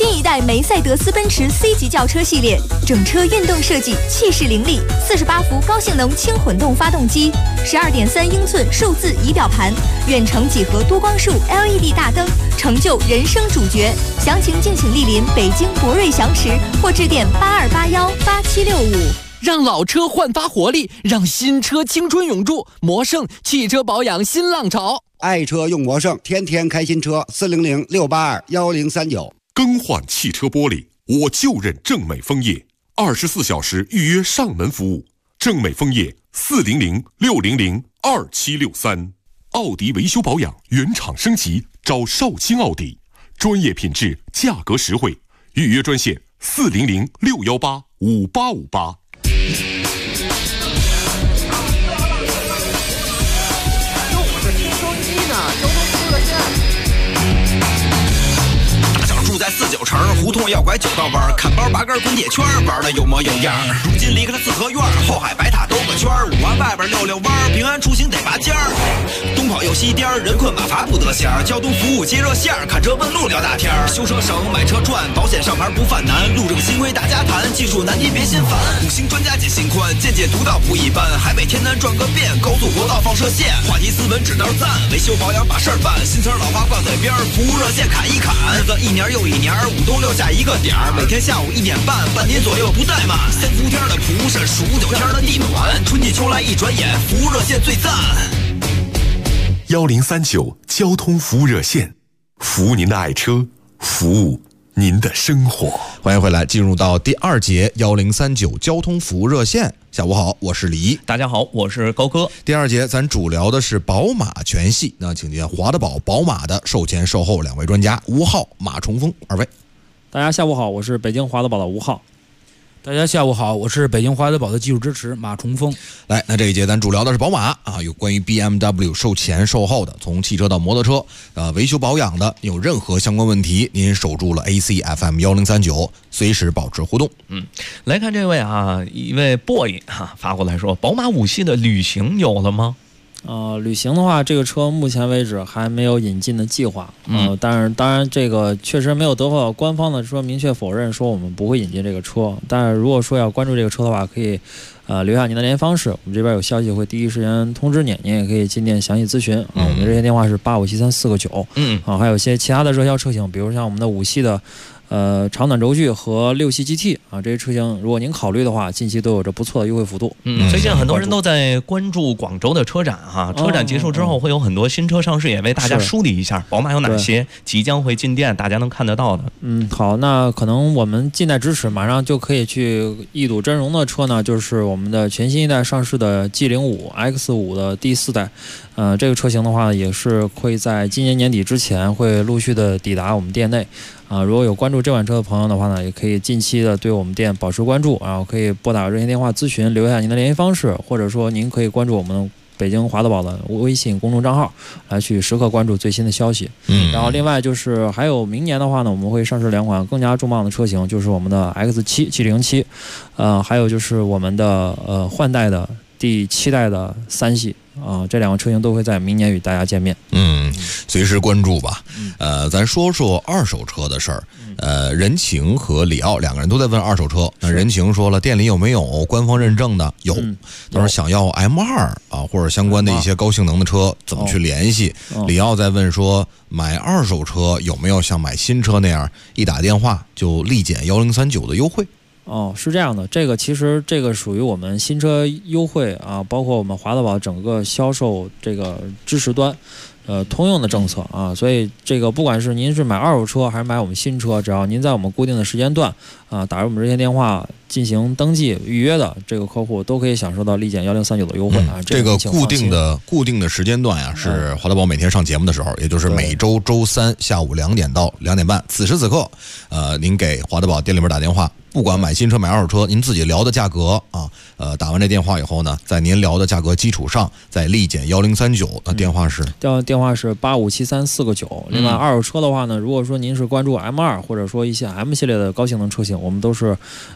新一代梅赛德斯奔驰 C 级轿车系列，整车运动设计，气势凌厉，48伏高性能轻混动发动机，12.3英寸数字仪表盘，远程几何多光束 LED 大灯，成就人生主角。详情敬请莅临北京博瑞祥驰或致电82818765。 让老车焕发活力，让新车青春永驻。魔胜汽车保养新浪潮， 爱车用魔胜，天天开新车。400-682-1039。 更换汽车玻璃，我就认正美枫叶，24小时预约上门服务。正美枫叶400-600-2763。奥迪维修保养原厂升级，找少卿奥迪，专业品质，价格实惠。预约专线400-618-5858。 住在49城，胡同要拐9道弯，看包拔根滚铁圈，玩的有模有样。如今离开了四合院，后海白塔兜个圈，5环外边溜溜弯，平安出行得拔尖儿。东跑又西颠，人困马乏不得闲。交通服务接热线，看车问路聊大天。修车省，买车赚，保险上牌不犯难。路政新规大家谈，技术难题别心烦。5星专家解心宽，见解独到不一般。海北天南转个遍，高速国道放射线，话题斯文指道赞，维修保养把事儿办。新词老话挂嘴边，服务热线砍一砍。日子一年又一年，5冬6夏一个点儿，每天下午1点半，半年左右不怠慢。3伏天的蒲扇，数9天的地暖，春季秋来一转眼，服务热线最赞。 1039交通服务热线，服务您的爱车，服务您的生活。 欢迎回来，进入到第2节1039交通服务热线。下午好，我是李一。 大家好，我是高哥。 第2节咱主聊的是宝马全系，那请见华德宝宝马的售前售后2位专家吴浩、马崇峰2位。 大家下午好，我是北京华德宝的吴浩。 大家下午好，我是北京华德宝的技术支持马崇峰。 来，那这一节咱主聊的是宝马啊，有关于 BMW 售前售后的，从汽车到摩托车，维修保养的，有任何相关问题，您守住了 AC/FM 1039，随时保持互动。 来看这位啊，一位 boy 发过来说，宝马5系的旅行有了吗？ 旅行的话，这个车目前为止还没有引进的计划。当然这个确实没有得到官方的说明确否认说我们不会引进这个车。但是如果说要关注这个车的话，可以留下您的联系方式，我们这边有消息会第一时间通知您，您也可以进店详细咨询。我们的热线电话是857349。还有一些其他的热销车型，比如像我们的5系的。长短轴距和6系 GT 啊，这些车型如果您考虑的话，近期都有着不错的优惠幅度。 最近很多人都在关注广州的车展哈，车展结束之后会有很多新车上市，也为大家梳理一下宝马有哪些即将会进店，大家能看得到的。 好，那可能我们近代支持马上就可以去一睹真容的车呢，就是我们的全新一代上市的 G05 X5 的第4代。这个车型的话，也是会在今年年底之前会陆续的抵达我们店内。如果有关注这款车的朋友的话呢，也可以近期的对我们店保持关注，然后可以拨打热线电话咨询，留下您的联系方式，或者说您可以关注我们北京华德宝的微信公众账号，来去时刻关注最新的消息。然后另外就是还有明年的话呢，我们会上市2款更加重磅的车型，就是我们的 X7 G07，还有就是我们的换代的第7代的3系。这2个车型都会在明年与大家见面。 随时关注吧。咱说说二手车的事儿。任晴和李奥2个人都在问二手车。任晴说了，店里有没有官方认证的？有。他说想要 M2 啊，或者相关的一些高性能的车，怎么去联系？李奥在问说，买二手车有没有像买新车那样，一打电话就立减1039的优惠？ 是这样的，其实这个属于我们新车优惠啊，包括我们华德宝整个销售这个支持端，通用的政策啊，所以这个不管是您是买二手车还是买我们新车，只要您在我们固定的时间段打入我们热线电话进行登记预约的这个客户，都可以享受到立减1039的优惠啊。 这个固定的时间段呀，是华德宝每天上节目的时候，也就是每周周3下午2点到2点半，此时此刻，您给华德宝店里边打电话。不管买新车买二手车，您自己聊的价格啊，打完这电话以后呢，在您聊的价格基础上再立减1039。那电话是 857349。另外二手车的话呢，如果说您是关注 M2 或者说一些 M 系列的高性能车型，我们都是有这个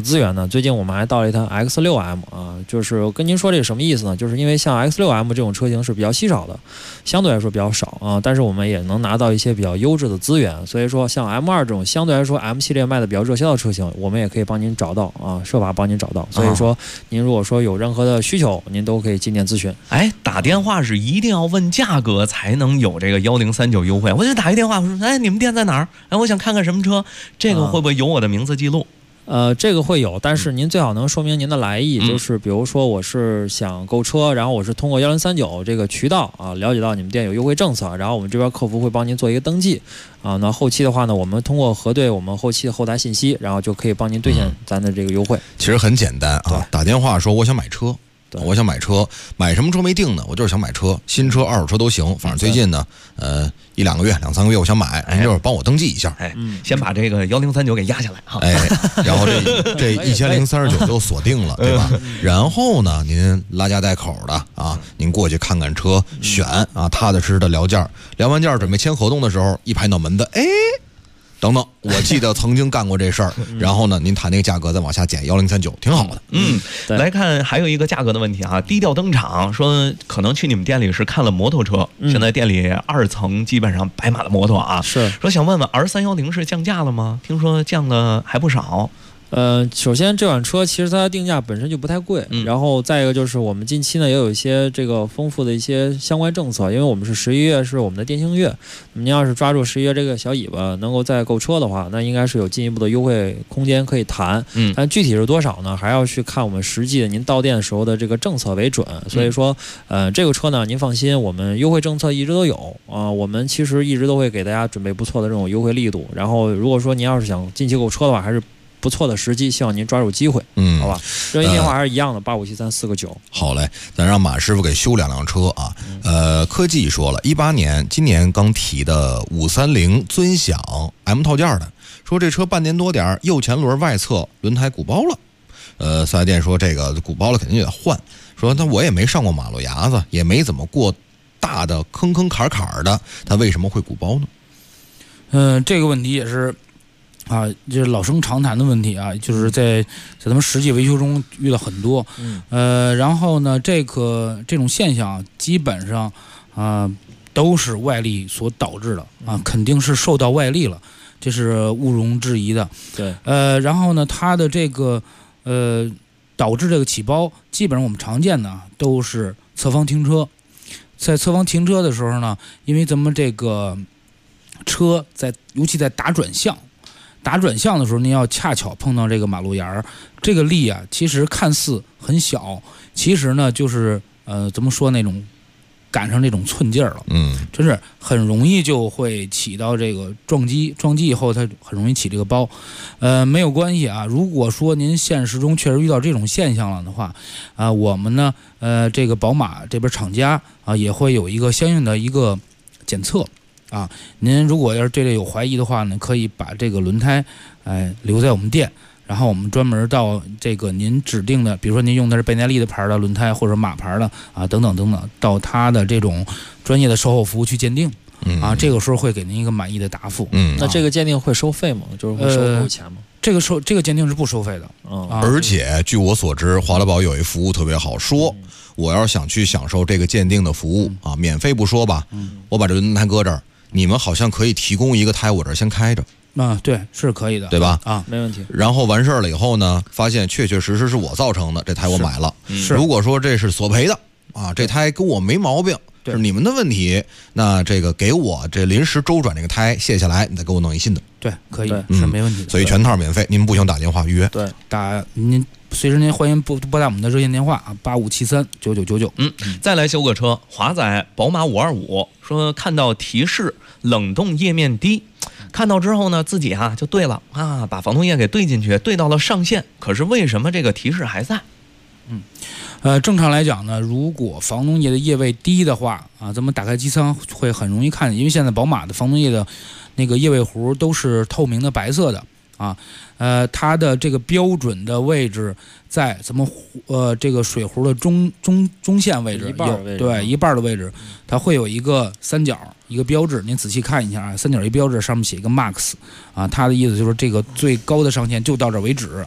资源呢，最近我们还到了一台 X6M 啊，就是跟您说这个什么意思呢？就是因为像 X6M 这种车型是比较稀少的，相对来说比较少啊，但是我们也能拿到一些比较优质的资源，所以说像 M2 这种相对来说 M 系列卖的比较热销的车型，我们也可以帮您找到啊，设法帮您找到。所以说您如果说有任何的需求，您都可以进店咨询。 哎，打电话是一定要问价格才能有这个1039优惠。我就打一电话，我说，哎，你们店在哪儿？哎，我想看看什么车，这个会不会有我的名字记录？ 这个会有，但是您最好能说明您的来意，就是比如说我是想购车，然后我是通过1039这个渠道啊了解到你们店有优惠政策，然后我们这边客服会帮您做一个登记啊。那后期的话呢，我们通过核对我们后期的后台信息，然后就可以帮您兑现咱的这个优惠。 其实很简单啊，打电话说我想买车。我想买车，买什么车没定呢？我就是想买车，新车、二手车都行。反正最近呢，1、2个月、2、3个月，我想买，您就是帮我登记一下。 哎，先把这个1039给压下来哈。 哎，然后这1039就锁定了，对吧？然后呢，您拉家带口的啊，您过去看看车，选啊，踏踏实实的聊价，聊完价准备签合同的时候，一拍脑门子，哎。等等，我记得曾经干过这事儿，然后呢，您谈那个价格再往下减1039，挺好的。 来看还有一个价格的问题啊，低调登场，说可能去你们店里是看了摩托车，现在店里2层基本上摆满了摩托啊， 是说想问问 R310是降价了吗？听说降的还不少。 首先这款车其实它的定价本身就不太贵，然后再一个就是我们近期呢也有一些这个丰富的一些相关政策，因为我们是11月是我们的电竞月，您要是抓住11月这个小尾巴能够再购车的话，那应该是有进一步的优惠空间可以谈，但具体是多少呢，还要去看我们实际的您到店的时候的这个政策为准。所以说这个车呢您放心，我们优惠政策一直都有啊，我们其实一直都会给大家准备不错的这种优惠力度，然后如果说您要是想近期购车的话，还是不错的时机，希望您抓住机会，好吧？热线电话还是一样的，8573-4个9。 好嘞，咱让马师傅给修2辆车啊。科技说了，18年今年刚提的530尊享 M 套件的，说这车半年多点，右前轮外侧轮胎鼓包了。四 S 店说这个鼓包了肯定得换，说那我也没上过马路牙子，也没怎么过大的坑坑坎坎的，他为什么会鼓包呢？这个问题也是。就是老生常谈的问题啊，就是在咱们实际维修中遇到很多，然后呢，这种现象基本上都是外力所导致的啊，肯定是受到外力了，这是毋庸置疑的。 对， 然后呢，它的这个导致这个起包，基本上我们常见的都是侧方停车，在侧方停车的时候呢，因为咱们这个车尤其在打转向的时候，您要恰巧碰到这个马路沿儿，这个力啊，其实看似很小，其实呢就是怎么说那种赶上这种寸劲儿了，真是很容易就会起到这个撞击以后，它很容易起这个包，没有关系啊。如果说您现实中确实遇到这种现象了的话，我们呢，这个宝马这边厂家啊也会有一个相应的一个检测。您如果要是对这有怀疑的话呢，可以把这个轮胎，留在我们店，然后我们专门到这个您指定的，比如说您用的是倍耐力的牌的轮胎或者马牌的等等等等，到他的这种专业的售后服务去鉴定，这个时候会给您一个满意的答复。 那这个鉴定会收费吗？就是会收钱吗？ 这个鉴定是不收费的， 而且据我所知，华乐宝有一服务特别好，说我要是想去享受这个鉴定的服务免费不说吧，我把这轮胎搁这儿。你们好像可以提供一个胎，我这儿先开着对，是可以的， 对吧？ 没问题。 然后完事儿了以后呢，发现确确实实是我造成的，这胎我买了。如果说这是索赔的这胎跟我没毛病，是你们的问题，那这个给我这临时周转这个胎卸下来，你再给我弄一新的。 对，可以，是没问题的。 所以全套免费，您不行打电话预约。 对，您随时您欢迎拨打我们的热线电话8573-9999。 再来修个车，华仔宝马525说看到提示冷冻液面低，看到之后呢，自己就对了把防冻液给兑进去，兑到了上限，可是为什么这个提示还在？ 正常来讲呢，如果防冻液的液位低的话咱们打开机舱会很容易看见，因为现在宝马的防冻液的那个液位壶都是透明的白色的它的这个标准的位置在咱们这个水壶的中线位置，一半的位置，它会有一个三角一个标志，您仔细看一下三角一标志上面写一个 max 它的意思就是这个最高的上限就到这为止。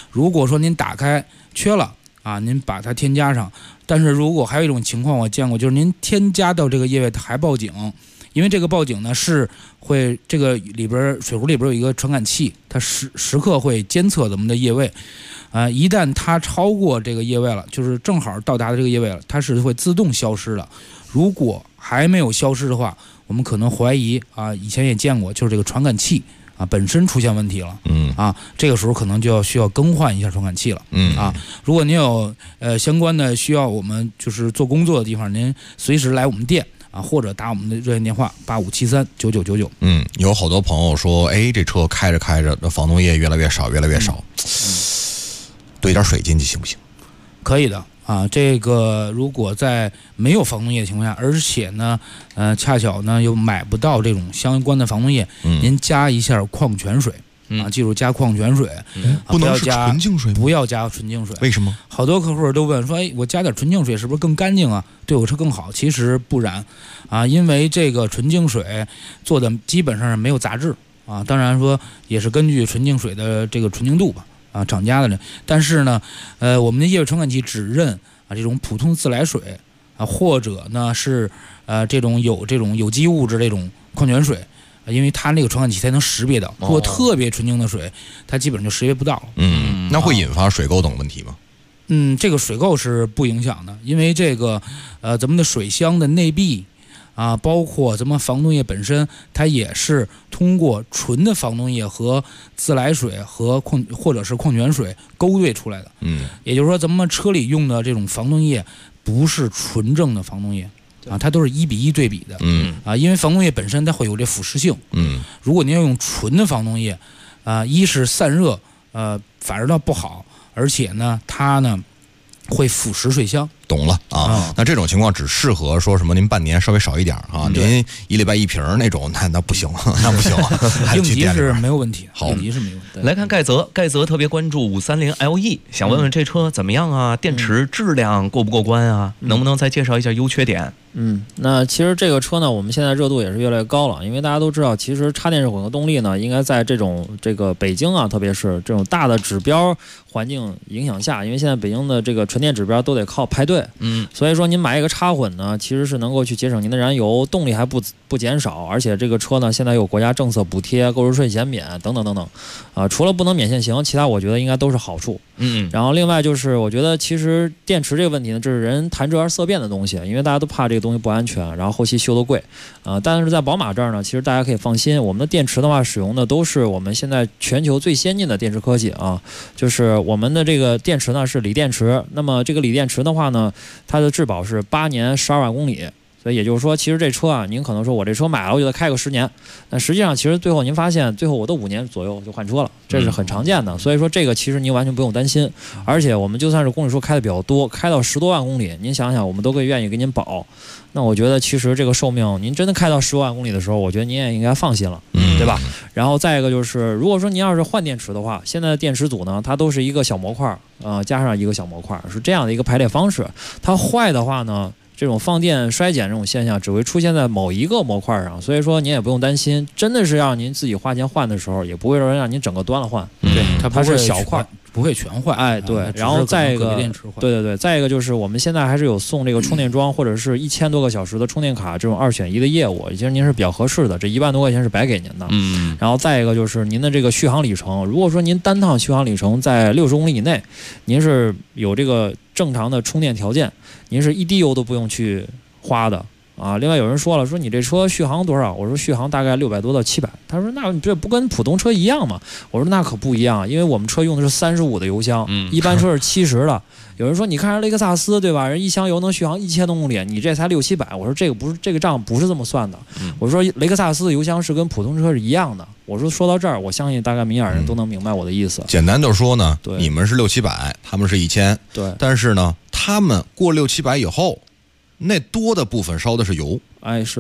如果说您打开缺了啊，您把它添加上。但是如果还有一种情况我见过，就是您添加到这个液位它还报警，因为这个报警呢是会这个里边水壶里边有一个传感器，它时刻会监测咱们的液位。一旦它超过这个液位了，就是正好到达的这个液位了，它是会自动消失的。如果还没有消失的话，我们可能怀疑啊，以前也见过，就是这个传感器啊本身出现问题了，这个时候可能就需要更换一下传感器了，如果您有相关的需要我们就是做工作的地方，您随时来我们店啊，或者打我们的热线电话85739999。 有好多朋友说，哎，这车开着开着，防冻液越来越少，越来越少。兑点水进去行不行？ 可以的啊，这个如果在没有防冻液的情况下，而且呢，恰巧呢又买不到这种相关的防冻液，您加一下矿泉水啊，记住加矿泉水， 不能是纯净水， 不要加纯净水。 为什么？ 好多客户都问说，哎，我加点纯净水是不是更干净啊？对我车更好？其实不然啊，因为这个纯净水做的基本上是没有杂质啊，当然说也是根据纯净水的这个纯净度吧。啊，厂家的人，但是呢，我们的液位传感器只认啊这种普通自来水啊，或者呢是这种有机物质这种矿泉水，因为它那个传感器才能识别到。如果特别纯净的水，它基本上就识别不到了。 那会引发水垢等问题吗？ 这个水垢是不影响的，因为这个咱们的水箱的内壁。啊，包括咱们防冻液本身，它也是通过纯的防冻液和自来水和或者是矿泉水勾兑出来的。也就是说，咱们车里用的这种防冻液不是纯正的防冻液啊，它都是1:1对比的。因为防冻液本身它会有这腐蚀性。如果您要用纯的防冻液，一是散热，反而倒不好，而且呢，它呢会腐蚀水箱。 懂了啊，那这种情况只适合说什么您半年稍微少一点啊，您1礼拜1瓶那种，那不行，那不行， 应急是没有问题。 好， 应急是没有问题。 来看盖泽特别关注530 LE， 想问问这车怎么样啊？电池质量过不过关啊？能不能再介绍一下优缺点？ 那其实这个车呢，我们现在热度也是越来越高了，因为大家都知道，其实插电式混合动力呢，应该在这个北京啊，特别是这种大的指标环境影响下，因为现在北京的这个纯电指标都得靠排队。所以说您买一个插混呢，其实是能够去节省您的燃油，动力还不减少，而且这个车呢现在有国家政策补贴、购置税减免等等等等，除了不能免限行，其他我觉得应该都是好处。然后另外就是我觉得其实电池这个问题呢，这是人谈之而色变的东西，因为大家都怕这个东西不安全，然后后期修得贵，但是在宝马这儿呢，其实大家可以放心，我们的电池的话使用的都是我们现在全球最先进的电池科技啊，就是我们的这个电池呢是锂电池，那么这个锂电池的话呢，它的质保是8年12万公里，所以也就是说，其实这车啊，您可能说我这车买了我就得开个10年，但实际上其实最后您发现，最后我都5年左右就换车了，这是很常见的。所以说这个其实您完全不用担心，而且我们就算是公里数开的比较多，开到10多万公里，您想想我们都可以愿意给您保。那我觉得其实这个寿命，您真的开到10万公里的时候，我觉得您也应该放心了，对吧？然后再一个就是，如果说您要是换电池的话，现在的电池组呢，它都是一个小模块，加上一个小模块，是这样的一个排列方式。它坏的话呢，这种放电衰减这种现象只会出现在某一个模块上，所以说您也不用担心，真的是让您自己花钱换的时候，也不会说让您整个端了换，对，它是小块。 不会全换， 哎，对，然后再一个，对，再一个就是我们现在还是有送这个充电桩，或者是1000多个小时的充电卡这种2选1的业务，其实您是比较合适的，这1万多块钱是白给您的。然后再一个就是您的这个续航里程，如果说您单趟续航里程在60公里以内，您是有这个正常的充电条件，您是1滴油都不用去花的。另外有人说了，说你这车续航多少？我说续航大概600多到700。他说那你这不跟普通车一样吗？我说那可不一样，因为我们车用的是35的油箱，一般车是70的。有人说你看人雷克萨斯对吧？人1箱油能续航1000多公里，你这才600-700。我说这个不是，这个账不是这么算的。我说雷克萨斯的油箱是跟普通车是一样的。我说到这儿，我相信大概明眼人都能明白我的意思。 简单的说呢，你们是600-700，他们是1000。 对， 但是呢，他们过600-700以后。那多的部分烧的是油， 哎，是的，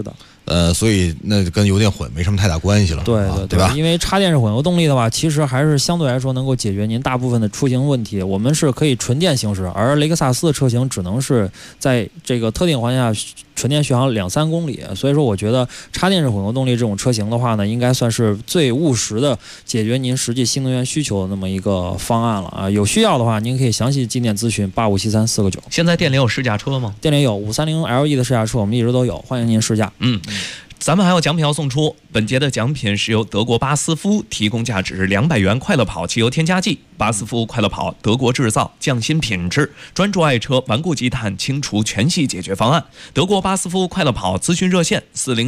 所以那跟油电混没什么太大关系了，对吧？ 因为插电式混合动力的话，其实还是相对来说能够解决您大部分的出行问题。我们是可以纯电行驶，而雷克萨斯的车型只能是在这个特定环境下纯电续航2-3公里。所以说，我觉得插电式混合动力这种车型的话呢，应该算是最务实的解决您实际新能源需求的那么一个方案了啊。有需要的话，您可以详细进店咨询8573-4个9。 现在店里有试驾车吗？ 店里有530LE 的试驾车，我们一直都有，欢迎您试驾。 咱们还有奖品要送出，本节的奖品是由德国巴斯夫提供价值200元快乐跑汽油添加剂。巴斯夫快乐跑，德国制造，匠心品质，专注爱车，顽固积碳，清除全系解决方案。德国巴斯夫快乐跑咨询热线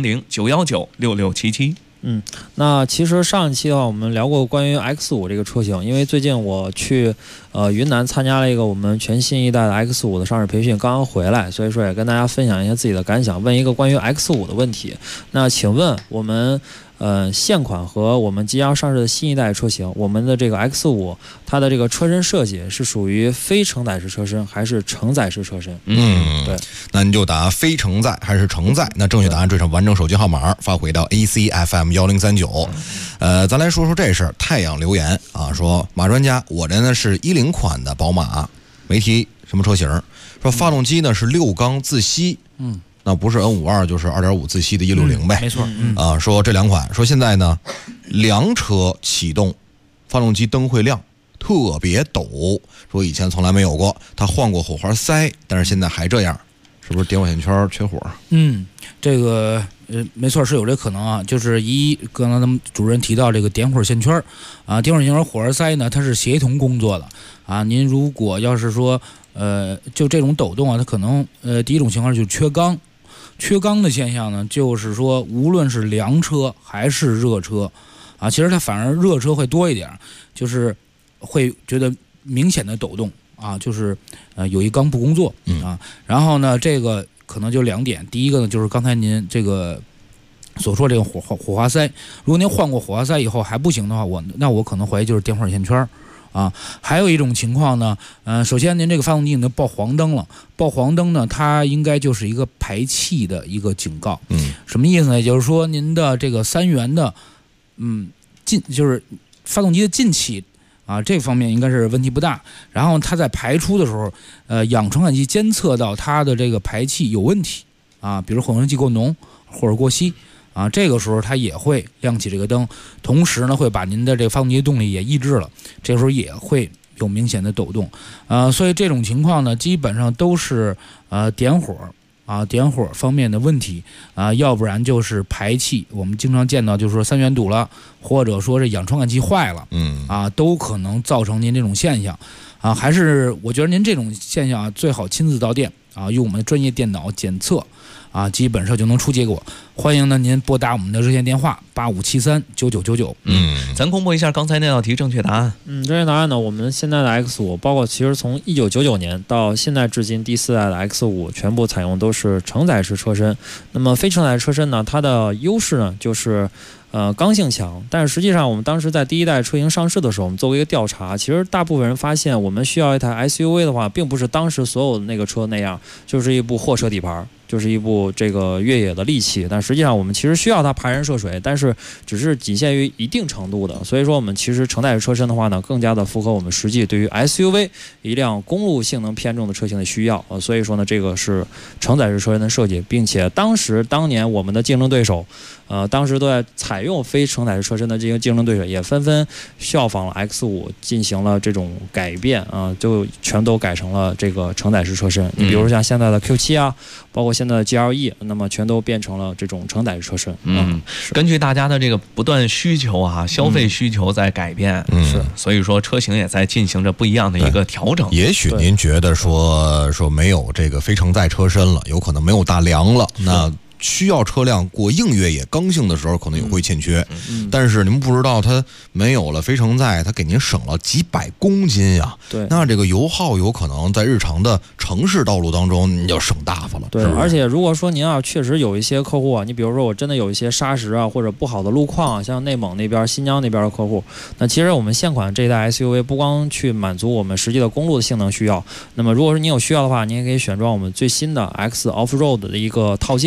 400-919-6677。 那其实上一期的话，我们聊过关于 X5 这个车型，因为最近我去云南参加了一个我们全新一代的 X5 的上市培训，刚刚回来，所以说也跟大家分享一下自己的感想，问一个关于 X5 的问题。那请问我们现款和我们即将上市的新一代车型，我们的这个 X5 它的这个车身设计是属于非承载式车身还是承载式车身？对， 那你就答非承载还是承载。那正确答案缀上完整手机号码发回到 ACFM1039。咱来说说这事儿。太阳留言啊，说马专家，我这呢是10款的宝马，没提什么车型，说发动机呢是6缸自吸，那不是 N52 就是 2.5 自吸的160呗， 没错。 说这2款，说现在呢凉车启动，发动机灯会亮，特别抖，说以前从来没有过。他换过火花塞，但是现在还这样，是不是点火线圈缺火？ 这个没错，是有这可能啊。就是刚才咱们主任提到这个点火线圈啊，点火线圈火花塞呢，它是协同工作的啊。您如果要是说就这种抖动啊，它可能第一种情况就是缺缸。缺缸的现象呢，就是说无论是凉车还是热车啊，其实它反而热车会多一点，就是会觉得明显的抖动啊，就是有一缸不工作啊。然后呢，这个可能就2点，第一个呢就是刚才您这个所说这个火花塞，如果您换过火花塞以后还不行的话，我可能怀疑就是点火线圈啊。还有一种情况呢，首先您这个发动机已经报黄灯了，报黄灯呢，它应该就是一个排气的一个警告。什么意思呢？也就是说您的这个3元的就是发动机的进气啊，这方面应该是问题不大。然后它在排出的时候，氧传感器监测到它的这个排气有问题啊，比如混合气过浓或者过稀啊，这个时候它也会亮起这个灯，同时呢会把您的这个发动机动力也抑制了，这个时候也会有明显的抖动所以这种情况呢，基本上都是点火方面的问题要不然就是排气，我们经常见到就是说3元堵了，或者说是氧传感器坏了，都可能造成您这种现象还是我觉得您这种现象最好亲自到店用我们的专业电脑检测基本上就能出结果。欢迎呢您拨打我们的热线电话8573-9999。 咱公布一下刚才那道题正确答案。 正确答案呢，我们现在的 X5 包括其实从1999年到现在至今第4代的 X5 全部采用都是承载式车身。那么非承载车身呢，它的优势呢就是刚性强，但是实际上我们当时在第1代车型上市的时候，我们做过一个调查，其实大部分人发现我们需要一台 SUV 的话，并不是当时所有的那个车那样，就是一部货车底盘，就是一部这个越野的利器，但实际上我们其实需要它爬山涉水，但是只是仅限于一定程度的。所以说我们其实承载式车身的话呢，更加的符合我们实际对于 SUV 一辆公路性能偏重的车型的需要所以说呢，这个是承载式车身的设计，并且当年我们的竞争对手当时都在采用非承载式车身的这些竞争对手也纷纷效仿了 X5 进行了这种改变就全都改成了这个承载式车身。你比如像现在的 Q7 包括现在的 GLE， 那么全都变成了这种承载式车身。 根据大家的这个不断需求消费需求在改变，所以说车型也在进行着不一样的一个调整。 也许您觉得说没有这个非承载车身了，有可能没有大梁了，那需要车辆过硬越野刚性的时候可能也会欠缺，但是你们不知道它没有了非承载，它给您省了几百公斤呀。 对， 那这个油耗有可能在日常的城市道路当中你就省大发了。 对，而且如果说您确实有一些客户你比如说我真的有一些砂石或者不好的路况像内蒙那边新疆那边的客户，那其实我们现款这一代 SUV 不光去满足我们实际的公路的性能需要，那么如果说您有需要的话，您也可以选装我们最新的 X Offroad 的一个套件。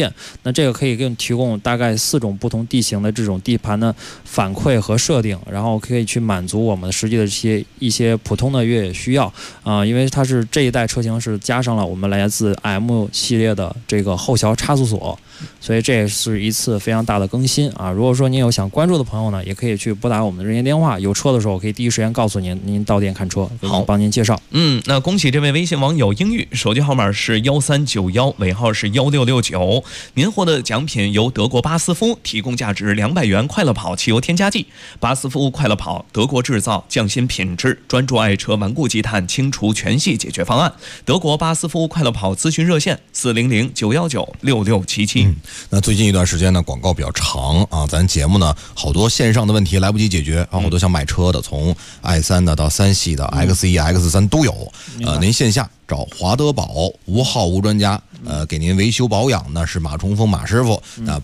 那这个可以给你提供大概4种不同地形的这种地盘的反馈和设定，然后可以去满足我们实际的一些普通的越野需要因为它是这一代车型是加上了我们来自 M 系列的这个后桥差速锁，所以这也是一次非常大的更新如果说您有想关注的朋友呢，也可以去拨打我们的热线电话，有车的时候我可以第一时间告诉您到店看车，好帮您介绍。 那恭喜这位微信网友英语，手机号码是1391，尾号是1669。您获得奖品由德国巴斯夫提供价值200元快乐跑汽油添加剂。巴斯夫快乐跑，德国制造，匠心品质，专注爱车顽固积碳清除全系解决方案。德国巴斯夫快乐跑咨询热线400-919-6677。 那最近一段时间呢，广告比较长咱节目呢好多线上的问题来不及解决好多想买车的，从 i3 的到3系的 X1、X3 都有。您线下找华德宝吴浩吴专家，给您维修保养呢是马冲锋马师傅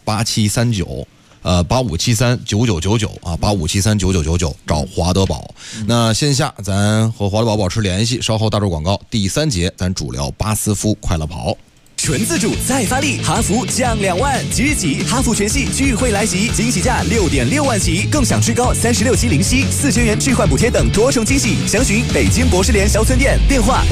，873985739999找华德宝。那线下咱和华德宝保持联系，稍后大众广告第3节咱主聊巴斯夫快乐跑。 纯自主再发力，哈弗降2万，即日起哈弗全系聚会来袭，惊喜价6.6万起，更享最高36期零息，4000元置换补贴等多重惊喜。详询北京博士联销村店，电话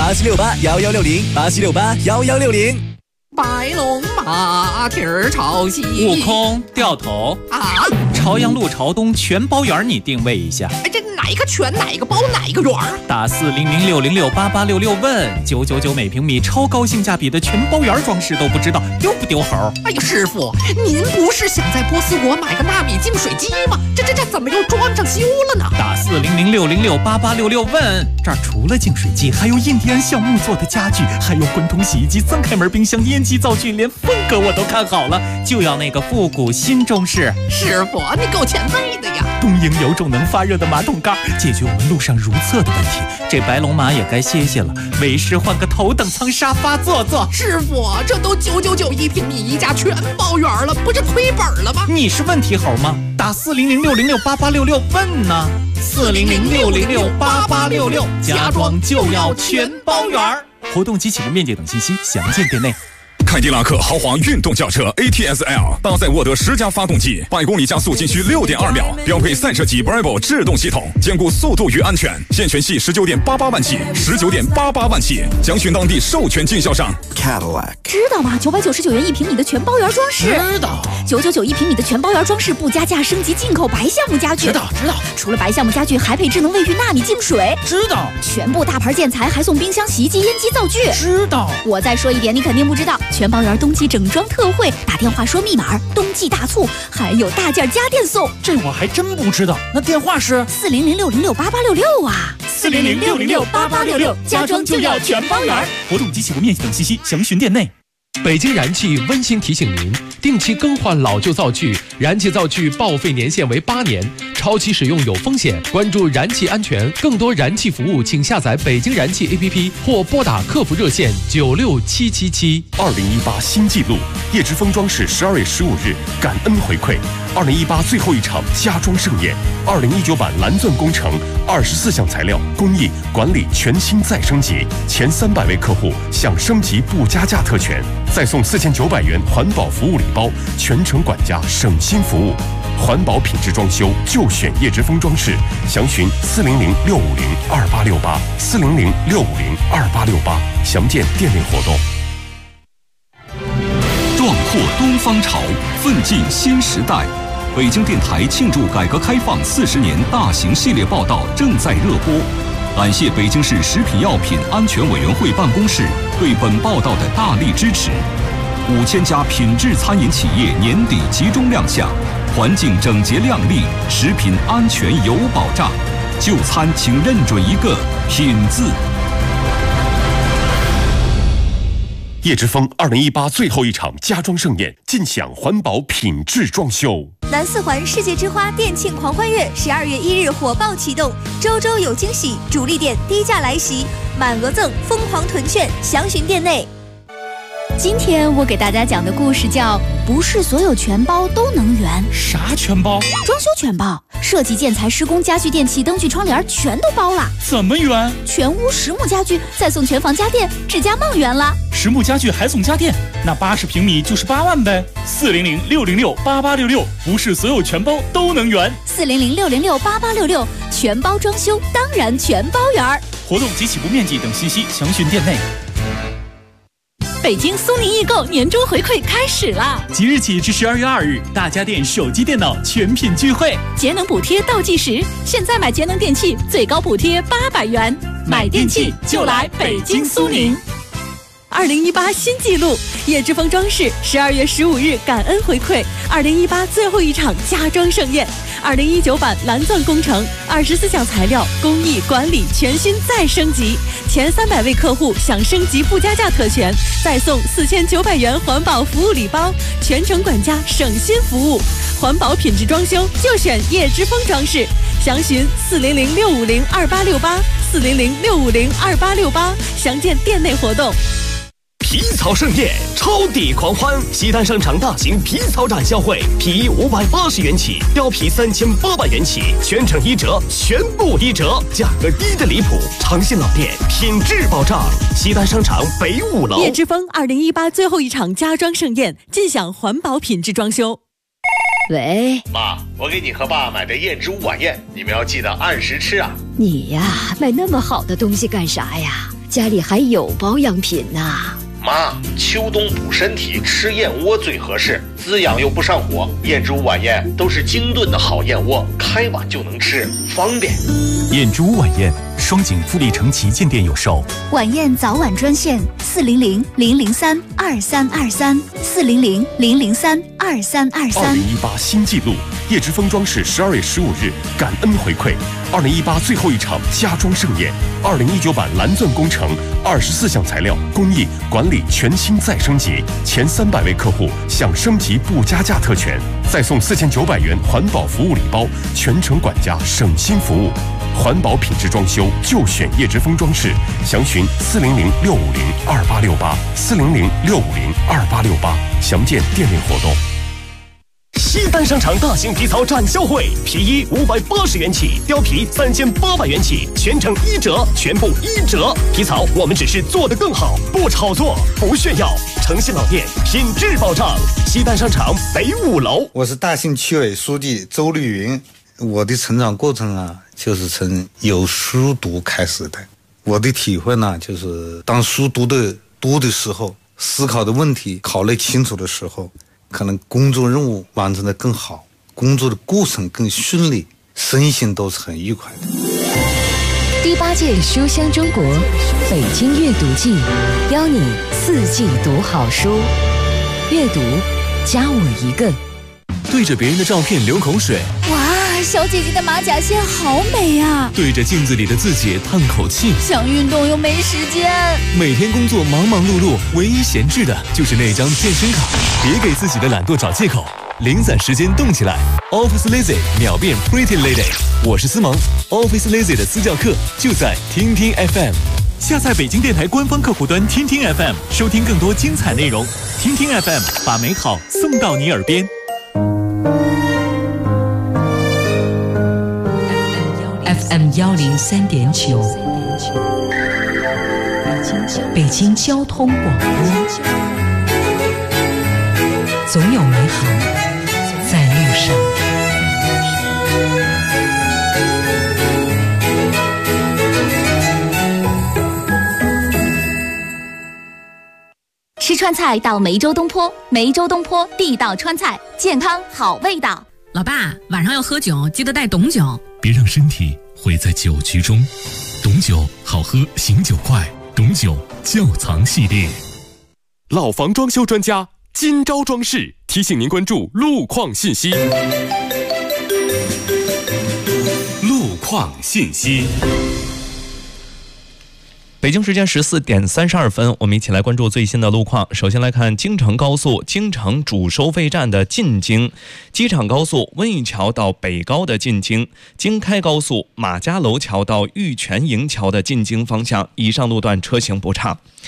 87681160，87681160。 白龙马蹄儿朝西， 悟空掉头朝阳路朝东全包圆，你定位一下。 这哪个全哪个包哪个圆？ 打400-606-8866问999每平米，超高性价比的全包圆装饰都不知道丢不丢猴？ 哎呀，师傅，您不是想在波斯国买个纳米净水机吗？这怎么又装上修了呢？ 打400-606-8866问，这儿除了净水机，还有印第安橡木做的家具，还有滚筒洗衣机、增开门冰箱、烟机灶具，连风格我都看好了，就要那个复古新中式。 师傅，你够前辈的呀！ 东营有种能发热的马桶盖，解决我们路上如厕的问题。这白龙马也该歇歇了，为师换个头等舱沙发坐坐。 师傅，这都999一平米一家全包圆了，不是亏本了吗？ 你是问题猴吗？打400-606-8866问呢，400-606-8866，家装就要全包圆。活动及启动面积等信息详见店内。 凯迪拉克豪华运动轿车 ATS-L 搭载沃德10加发动机，100公里加速仅需6.2秒，标配赛车级 Bravo 制动系统，兼顾速度与安全。现全系19.88万起，19.88万起，详询当地授权经销商。 Cadillac 知道吗？999元一平米的全包圆装饰。 知道。 999一平米的全包圆装饰，不加价升级进口白橡木家具。 知道。 除了白橡木家具，还配智能卫浴纳米净水。 知道。 全部大牌建材还送冰箱、洗衣机、烟机、灶具。 知道。 我再说一点，你肯定不知道。全包圆冬季整装特惠，打电话说密码，冬季大促，还有大件家电送。 这我还真不知道。那电话是 400-606-8866啊 ，400-606-8866，家装就要全包圆。活动及启动面积等信息详询店内。 北京燃气温馨提醒您，定期更换老旧灶具，燃气灶具报废年限为8年，超期使用有风险。关注燃气安全，更多燃气服务，请下载北京燃气 APP 或拨打客服热线96777。 2018新纪录，叶之峰装饰12月15日感恩回馈，2018最后一场家装盛宴，2019版蓝钻工程24项材料工艺管理全新再升级，前300位客户享升级不加价特权，再送4900元环保服务礼包，全程管家省心服务，环保品质装修就选叶之峰装饰，详询400-650-2868，400-650-2868，详见店内活动。 壮阔东方潮，奋进新时代。北京电台庆祝改革开放40年大型系列报道正在热播，感谢北京市食品药品安全委员会办公室对本报道的大力支持。5000家品质餐饮企业年底集中亮相，环境整洁亮丽，食品安全有保障。就餐请认准一个品字。 叶之峰2018最后一场家装盛宴，尽享环保品质装修。 南四环世界之花店庆狂欢月12月1日火爆启动，周周有惊喜，主力店低价来袭，满额赠，疯狂囤券，详询店内。今天我给大家讲的故事叫不是所有全包都能圆。 啥全包？ 装修全包，设计、建材、施工、家具、电器、灯具、窗帘全都包了。 怎么圆？ 全屋实木家具，再送全房家电，智家梦圆了。 实木家具还送家电，那80平米就是8万呗。400-606-8866，不是所有全包都能圆。 400-606-8866，全包装修当然全包圆。 活动及起步面积等信息详询店内。 北京苏宁易购年终回馈开始啦！ 即日起至12月2日，大家电手机电脑全品聚会， 节能补贴倒计时，现在买节能电器最高补贴800元， 买电器就来北京苏宁。 2018新纪录，叶之峰装饰12月15日感恩回馈2018最后一场家装盛宴，2019版蓝钻工程24项材料工艺管理全新再升级，前300位客户享升级不加价特权，再送4900元环保服务礼包，全程管家省心服务，环保品质装修就选叶之峰装饰，详询400-650-2868，400-650-2868，详见店内活动。 皮草盛宴，超抵狂欢！西单商场大型皮草展销会，皮衣580元起，貂皮3800元起，全程1折，全部1折，价格低的离谱。诚信老店，品质保障。西单商场北5楼。 叶之峰2018最后一场家装盛宴，尽享环保品质装修。 喂， 妈，我给你和爸买的燕之屋晚宴，你们要记得按时吃啊。 你呀，买那么好的东西干啥呀？家里还有保养品呢。 妈，秋冬补身体，吃燕窝最合适，滋养又不上火。燕之屋晚宴都是精炖的好燕窝，开碗就能吃，方便。 燕之屋晚宴，双井富力城旗舰店有售。 晚宴早晚专线400-003-2323，400-003-2323。 2018新纪录，叶之峰装饰12月15日感恩回馈，2018最后一场家装盛宴，2019版蓝钻工程24项材料工艺管理全新再升级，前300位客户享升级不加价特权，再送4900元环保服务礼包，全程管家省心服务。环保品质装修就选叶之峰装饰，详询400-650-2868，400-650-2868，详见店内活动。 西单商场大型皮草展销会，皮衣580元起，貂皮3800元起，全程1折，全部1折。皮草我们只是做得更好，不炒作，不炫耀。诚信老店，品质保障。西单商场北5楼。 我是大兴区委书记周绿云。我的成长过程啊，就是从有书读开始的。我的体会呢，就是当书读的多的时候，思考的问题考虑清楚的时候，可能工作任务完成的更好，工作的过程更顺利，身心都是很愉快的。 第8届书香中国北京阅读季，邀你4季读好书，阅读加我一个。 对着别人的照片流口水， 哇，小姐姐的马甲线好美呀！ 对着镜子里的自己叹口气， 想运动又没时间。 每天工作忙忙碌碌，唯一闲置的就是那张健身卡。别给自己的懒惰找借口，零散时间动起来。Office Lazy 秒变 Pretty Lady， 我是思萌。Office Lazy 的私教课就在听听 FM。下载北京电台官方客户端听听 FM， 收听更多精彩内容。听听 FM， 把美好送到你耳边。 FM 103.9，北京交通广播，总有美好在路上。 吃川菜到梅州东坡，梅州东坡地道川菜，健康好味道。 老爸，晚上要喝酒，记得带董酒。 别让身体毁在酒局中，董酒好喝，醒酒快。董酒窖藏系列。 老房装修专家今朝装饰提醒您关注路况信息。 路况信息。 北京时间14点32分，我们一起来关注最新的路况。首先来看京承高速京承主收费站的进京，机场高速温榆桥到北高的进京，京开高速马家楼桥到玉泉营桥的进京方向，以上路段车行不畅。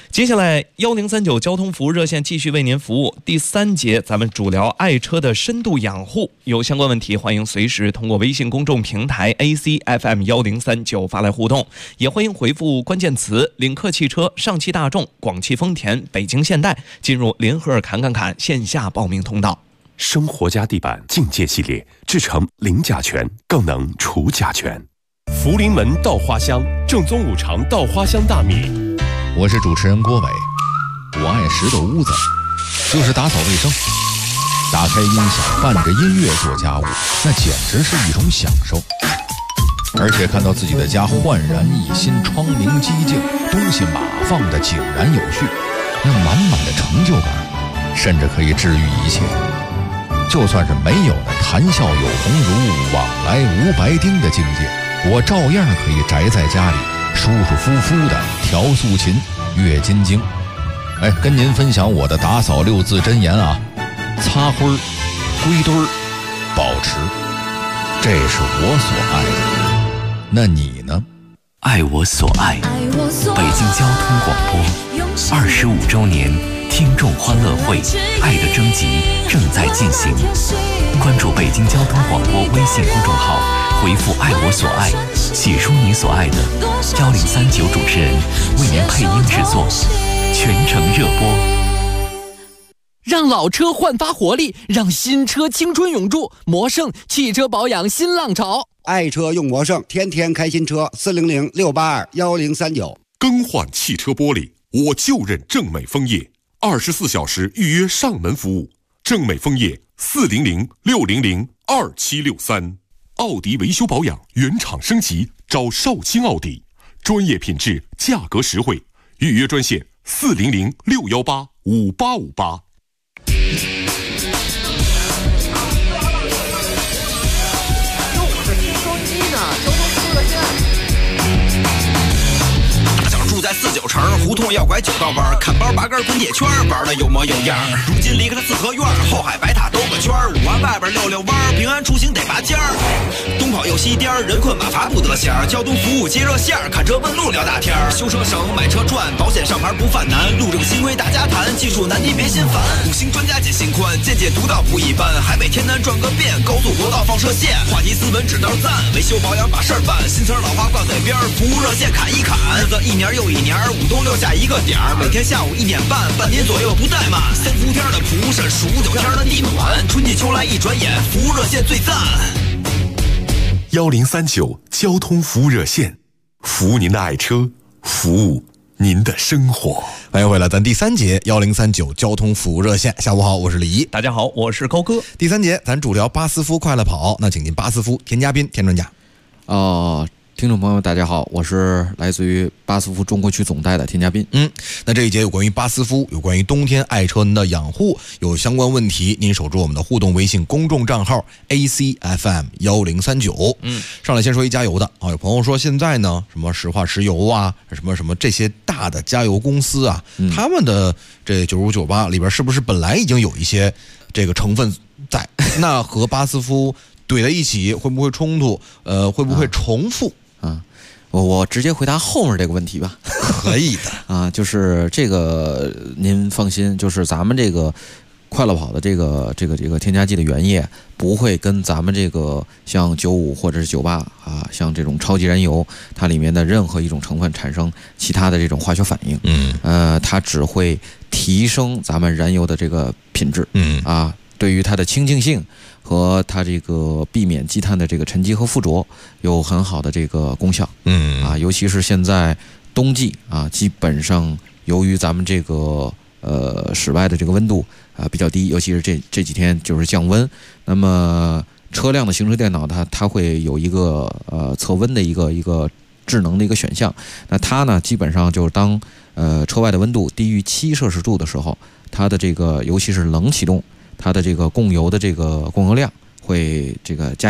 接下来1039交通服务热线继续为您服务。第3节，咱们主聊爱车的深度养护。有相关问题，欢迎随时通过微信公众平台 ACFM1039发来互动，也欢迎回复关键词领克汽车、上汽大众、广汽丰田、北京现代，进入联合尔侃线下报名通道。 生活家地板境界系列，制成零甲醛，更能除甲醛。福临门稻花香，正宗五常稻花香大米。 我是主持人郭伟，我爱拾掇屋子，就是打扫卫生，打开音响，伴着音乐做家务，那简直是一种享受。而且看到自己的家焕然一新，窗明几净，东西码放的井然有序，那满满的成就感，甚至可以治愈一切。就算是没有那谈笑有鸿儒，往来无白丁的境界，我照样可以宅在家里，舒舒服服的调素琴、阅金经。跟您分享我的打扫6字真言啊：擦灰儿、归堆儿、保持，这是我所爱的。那你呢？ 爱我所爱，北京交通广播25周年听众欢乐会爱的征集正在进行，关注北京交通广播微信公众号，回复爱我所爱，写出你所爱的，1039主持人为您配音制作，全程热播。 让老车焕发活力，让新车青春永驻。魔胜汽车保养新浪潮， 爱车用魔胜，天天开新车。400-682-1039。 更换汽车玻璃，我就认正美枫叶，24小时预约上门服务。正美枫叶400-600-2763。奥迪维修保养原厂升级，找少卿奥迪，专业品质，价格实惠。预约专线400-618-5858。 住在49城，胡同要拐9道弯，看包拔根滚铁圈，玩的有模有样。如今离开了四合院，后海白塔兜个圈，5环外边溜溜弯，平安出行得拔尖儿。东跑右西颠，人困马乏不得闲。交通服务接热线，看车问路聊大天。修车省，买车赚，保险上牌不犯难。路这个新规大家谈，技术难题别心烦。5星专家解心宽，见解独到不一般。海北天南转个遍，高速国道放射线，话题斯文指道赞，维修保养把事儿办。新词老话挂嘴边，服务热线砍一砍。日子一年又一年，5冬6夏一个点儿，每天下午1点半，半年左右不怠慢。3伏天的蒲扇，数9天的地暖，春季秋来一转眼，服务热线最赞。 1039交通服务热线，服务您的爱车，服务您的生活。 欢迎回来，咱第3节1039交通服务热线。下午好，我是李怡。 大家好，我是高哥。 第3节咱主聊巴斯夫快乐跑，那请进巴斯夫田嘉宾田专家。 听众朋友大家好，我是来自于巴斯夫中国区总代的田嘉宾。 那这一节有关于巴斯夫，有关于冬天爱车的养护，有相关问题，您守住我们的互动微信公众账号 ACFM1039。上来先说一加油的啊，有朋友说现在呢，什么石化石油啊，什么这些大的加油公司啊，他们的这9598里边是不是本来已经有一些这个成分在？那和巴斯夫怼在一起会不会冲突？会不会重复？ 我直接回答后面这个问题吧。 可以的就是这个您放心，就是咱们这个快乐跑的这个添加剂的原液不会跟咱们这个像95或者是98啊，像这种超级燃油，它里面的任何一种成分产生其他的这种化学反应。它只会提升咱们燃油的这个品质。对于它的清净性和它这个避免积碳的这个沉积和附着有很好的这个功效。尤其是现在冬季啊，基本上由于咱们这个室外的这个温度比较低，尤其是这几天就是降温，那么车辆的行车电脑它会有一个测温的一个智能的一个选项。那它呢基本上就是当车外的温度低于7摄氏度的时候，它的这个尤其是冷启动，它的这个供油的这个供油量会这个加压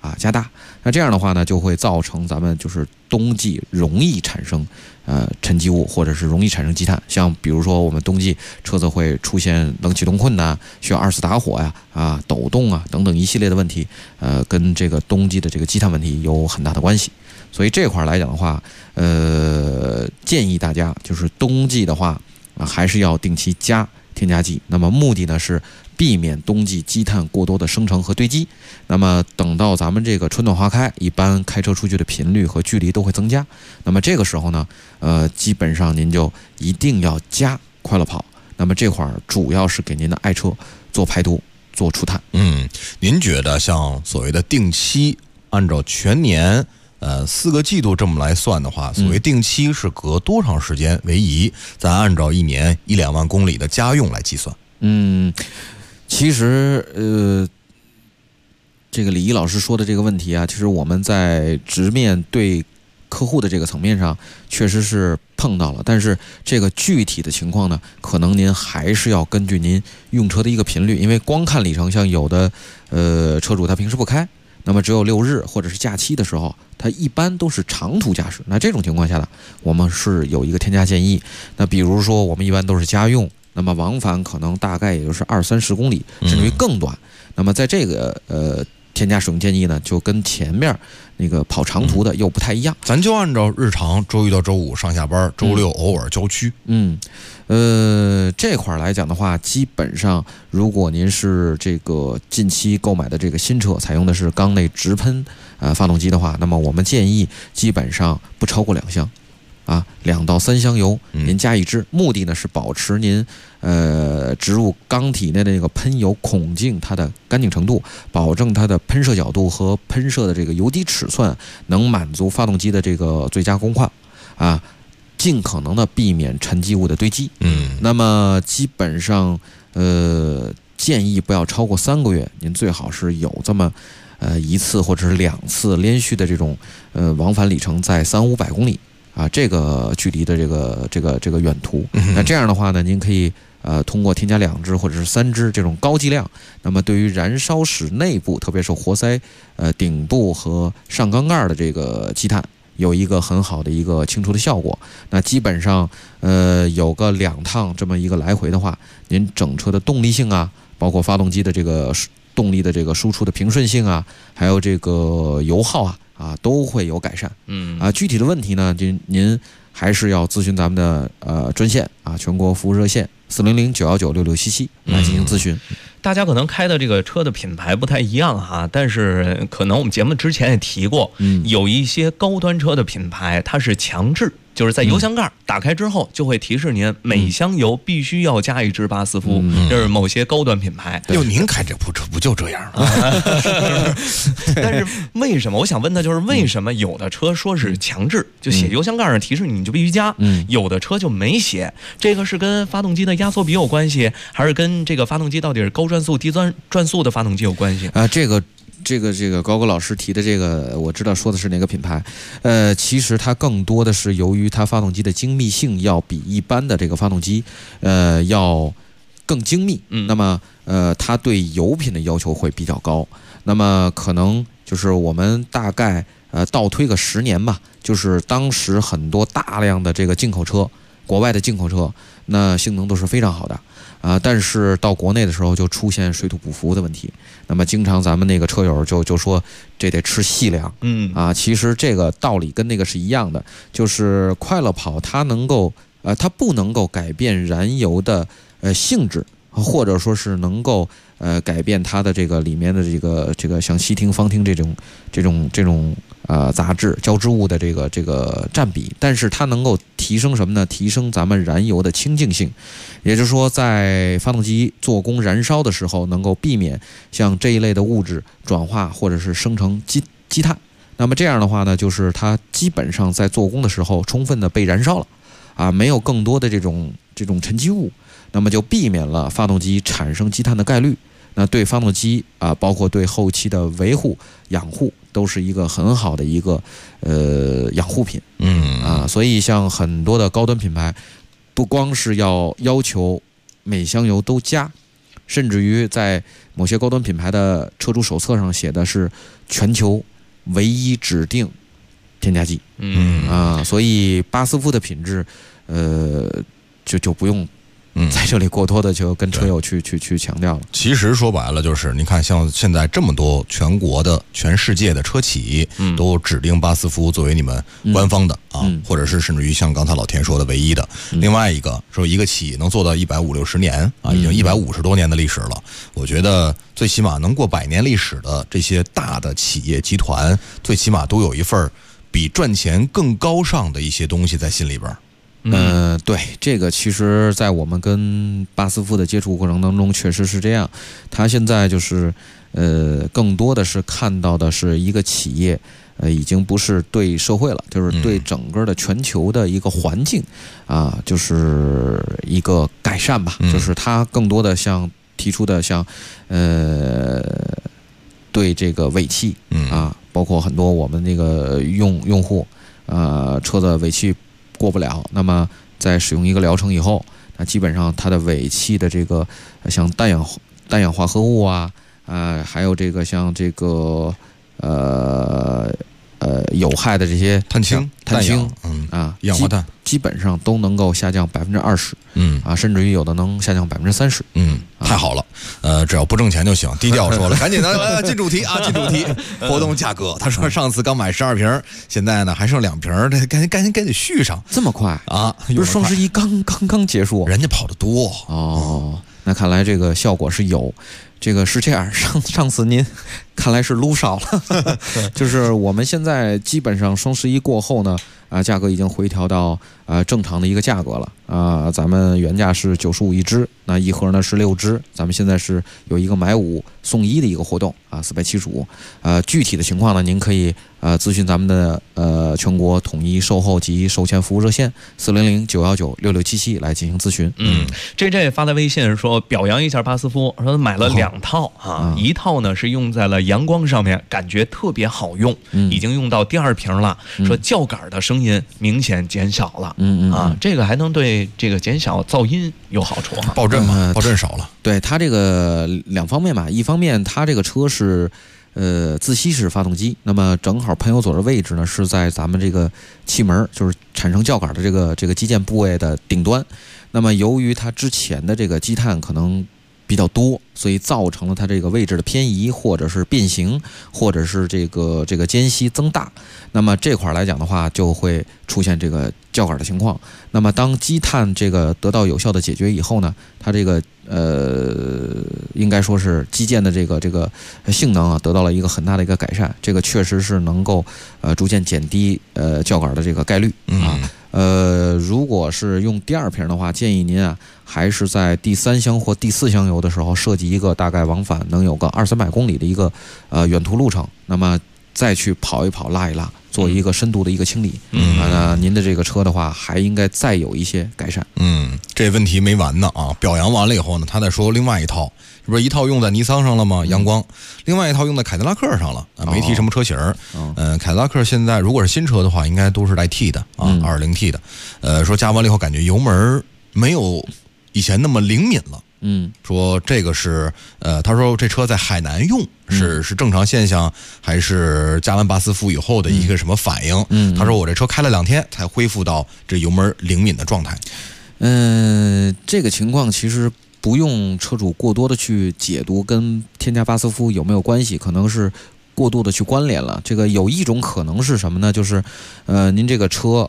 加大。那这样的话呢，就会造成咱们就是冬季容易产生沉积物，或者是容易产生积碳。像比如说我们冬季车子会出现冷启动困难，需要2次打火呀、抖动啊等等一系列的问题，跟这个冬季的这个积碳问题有很大的关系。所以这块来讲的话，建议大家就是冬季的话还是要定期加添加剂。那么目的呢是避免冬季积碳过多的生成和堆积。那么等到咱们这个春暖花开，一般开车出去的频率和距离都会增加。那么这个时候呢，基本上您就一定要加快乐跑。那么这块儿主要是给您的爱车做排毒、做除碳。 您觉得像所谓的定期，按照全年4个季度这么来算的话，所谓定期是隔多长时间为宜？咱按照一年1-2万公里的家用来计算。 其实这个李毅老师说的这个问题啊，其实我们在直面对客户的这个层面上确实是碰到了，但是这个具体的情况呢，可能您还是要根据您用车的一个频率，因为光看里程，像有的车主他平时不开，那么只有6日或者是假期的时候，他一般都是长途驾驶。那这种情况下呢，我们是有一个添加建议。那比如说我们一般都是家用，那么往返可能大概也就是20-30公里，甚至于更短。那么在这个添加使用建议呢，就跟前面那个跑长途的又不太一样。 咱就按照日常周1到周5上下班，周6偶尔郊区。 这块来讲的话，基本上如果您是这个近期购买的这个新车，采用的是缸内直喷发动机的话，那么我们建议基本上不超过2箱。2到3箱油您加一支，目的呢是保持您植入缸体内的那个喷油孔径它的干净程度，保证它的喷射角度和喷射的这个油滴尺寸能满足发动机的这个最佳工况尽可能的避免沉积物的堆积。那么基本上建议不要超过3个月，您最好是有这么1次或者是2次连续的这种往返里程在300-500公里。这个距离的这个远途，那这样的话呢，您可以通过添加2支或者是3支这种高剂量，那么对于燃烧室内部，特别是活塞顶部和上缸盖的这个积碳，有一个很好的一个清除的效果。那基本上有个2趟这么一个来回的话，您整车的动力性包括发动机的这个动力的这个输出的平顺性还有这个油耗都会有改善。具体的问题呢，您还是要咨询咱们的专线全国服务热线400-919-6677来进行咨询。 大家可能开的这个车的品牌不太一样但是可能我们节目之前也提过，有一些高端车的品牌它是强制，就是在油箱盖打开之后就会提示您每箱油必须要加一支巴斯夫，这是某些高端品牌。 您开这部车不就这样吗？ 但是为什么我想问的就是为什么有的车说是强制，就写油箱盖上提示你就必须加，有的车就没写？这个是跟发动机的压缩比有关系，还是跟这个发动机到底是高转速低转速的发动机有关系？ 这个高老师提的这个，我知道说的是哪个品牌。其实它更多的是由于它发动机的精密性要比一般的这个发动机要更精密。那么它对油品的要求会比较高。那么可能就是我们大概倒推个10年吧，就是当时很多大量的这个进口车，国外的进口车，那性能都是非常好的。但是到国内的时候就出现水土不服的问题，那么经常咱们那个车友就说这得吃细粮。其实这个道理跟那个是一样的，就是快乐跑它不能够改变燃油的性质，或者说是能够改变它的这个里面的这个像烯烃、芳烃这种杂质胶织物的这个占比，但是它能够提升什么呢？提升咱们燃油的清净性，也就是说在发动机做工燃烧的时候，能够避免像这一类的物质转化或者是生成积碳。那么这样的话呢，就是它基本上在做工的时候充分的被燃烧了没有更多的这种沉积物，那么就避免了发动机产生积碳的概率。那对发动机包括对后期的维护养护都是一个很好的一个养护品。所以像很多的高端品牌，不光是要求每箱油都加， 甚至于在某些高端品牌的车主手册上写的是全球唯一指定添加剂。所以巴斯夫的品质，就不用在这里过多的就跟车友去强调了。 其实说白了就是，你看像现在这么多全国的、全世界的车企，都指定巴斯夫作为你们官方的或者是甚至于像刚才老田说的唯一的。另外一个说一个企业能做到150-60年已经150多年的历史了。我觉得最起码能过100年历史的这些大的企业集团，最起码都有一份比赚钱更高尚的一些东西在心里边。 对，这个其实在我们跟巴斯夫的接触过程当中确实是这样。他现在就是更多的是看到的是一个企业已经不是对社会了，就是对整个的全球的一个环境就是一个改善吧。就是他更多的像提出的像对这个尾气包括很多我们那个用户车的尾气过不了，那么在使用一个疗程以后，那基本上它的尾气的这个像氮氧化合物还有这个像这个有害的这些碳氢一氧化碳基本上都能够下降20%，甚至于有的能下降30%。 太好了，只要不挣钱就行。低调说了，赶紧的进主题进主题。活动价格，他说上次刚买12瓶，现在呢还剩2瓶，赶紧续上。 这么快不是双11刚结束， 人家跑得多那看来这个效果是有。这个是这样，上次您看来是撸少了，就是我们现在基本上双11过后呢，价格已经回调到正常的一个价格了咱们原价是95一支，那一盒呢是6支，咱们现在是有一个买5送1的一个活动475。具体的情况呢，您可以咨询咱们的全国统一售后及售前服务热线400-919-6677来进行咨询。 JJ 发来微信说表扬一下巴斯夫，说买了2套一套呢是用在了阳光上面，感觉特别好用，已经用到第2瓶了，说轿杆的声音明显减少了。这个还能对这个减小噪音有好处爆震嘛，爆震少了。 对，它这个2方面吧，一方面它这个车是自吸式发动机，那么正好喷油嘴的位置呢是在咱们这个气门，就是产生轿杆的这个机件部位的顶端。那么由于它之前的这个积碳可能比较多，所以造成了它这个位置的偏移，或者是变形，或者是这个间隙增大。那么这块来讲的话，就会出现这个轿杆的情况。那么当积碳这个得到有效的解决以后呢，它这个应该说是机件的这个性能得到了一个很大的一个改善。这个确实是能够逐渐减低轿杆的这个概率如果是用第2瓶的话，建议您还是在第3箱或第4箱油的时候设计一个大概往返能有个200-300公里的一个远途路程，那么再去跑一跑拉一拉，做一个深度的一个清理。您的这个车的话还应该再有一些改善。 这问题没完呢表扬完了以后呢，他再说另外一套，这不是一套用在尼桑上了吗？阳光，另外一套用在凯迪拉克上了没提什么车型凯迪拉克现在如果是新车的话，应该都是带 T 的2.0T 的。说加完了以后感觉油门没有以前那么灵敏了。说这个是他说这车在海南用是正常现象，还是加完巴斯夫以后的一个什么反应？他说我这车开了2天才恢复到这油门灵敏的状态。 这个情况其实不用车主过多的去解读跟添加巴斯夫有没有关系，可能是过度的去关联了。这个有一种可能是什么呢？就是您这个车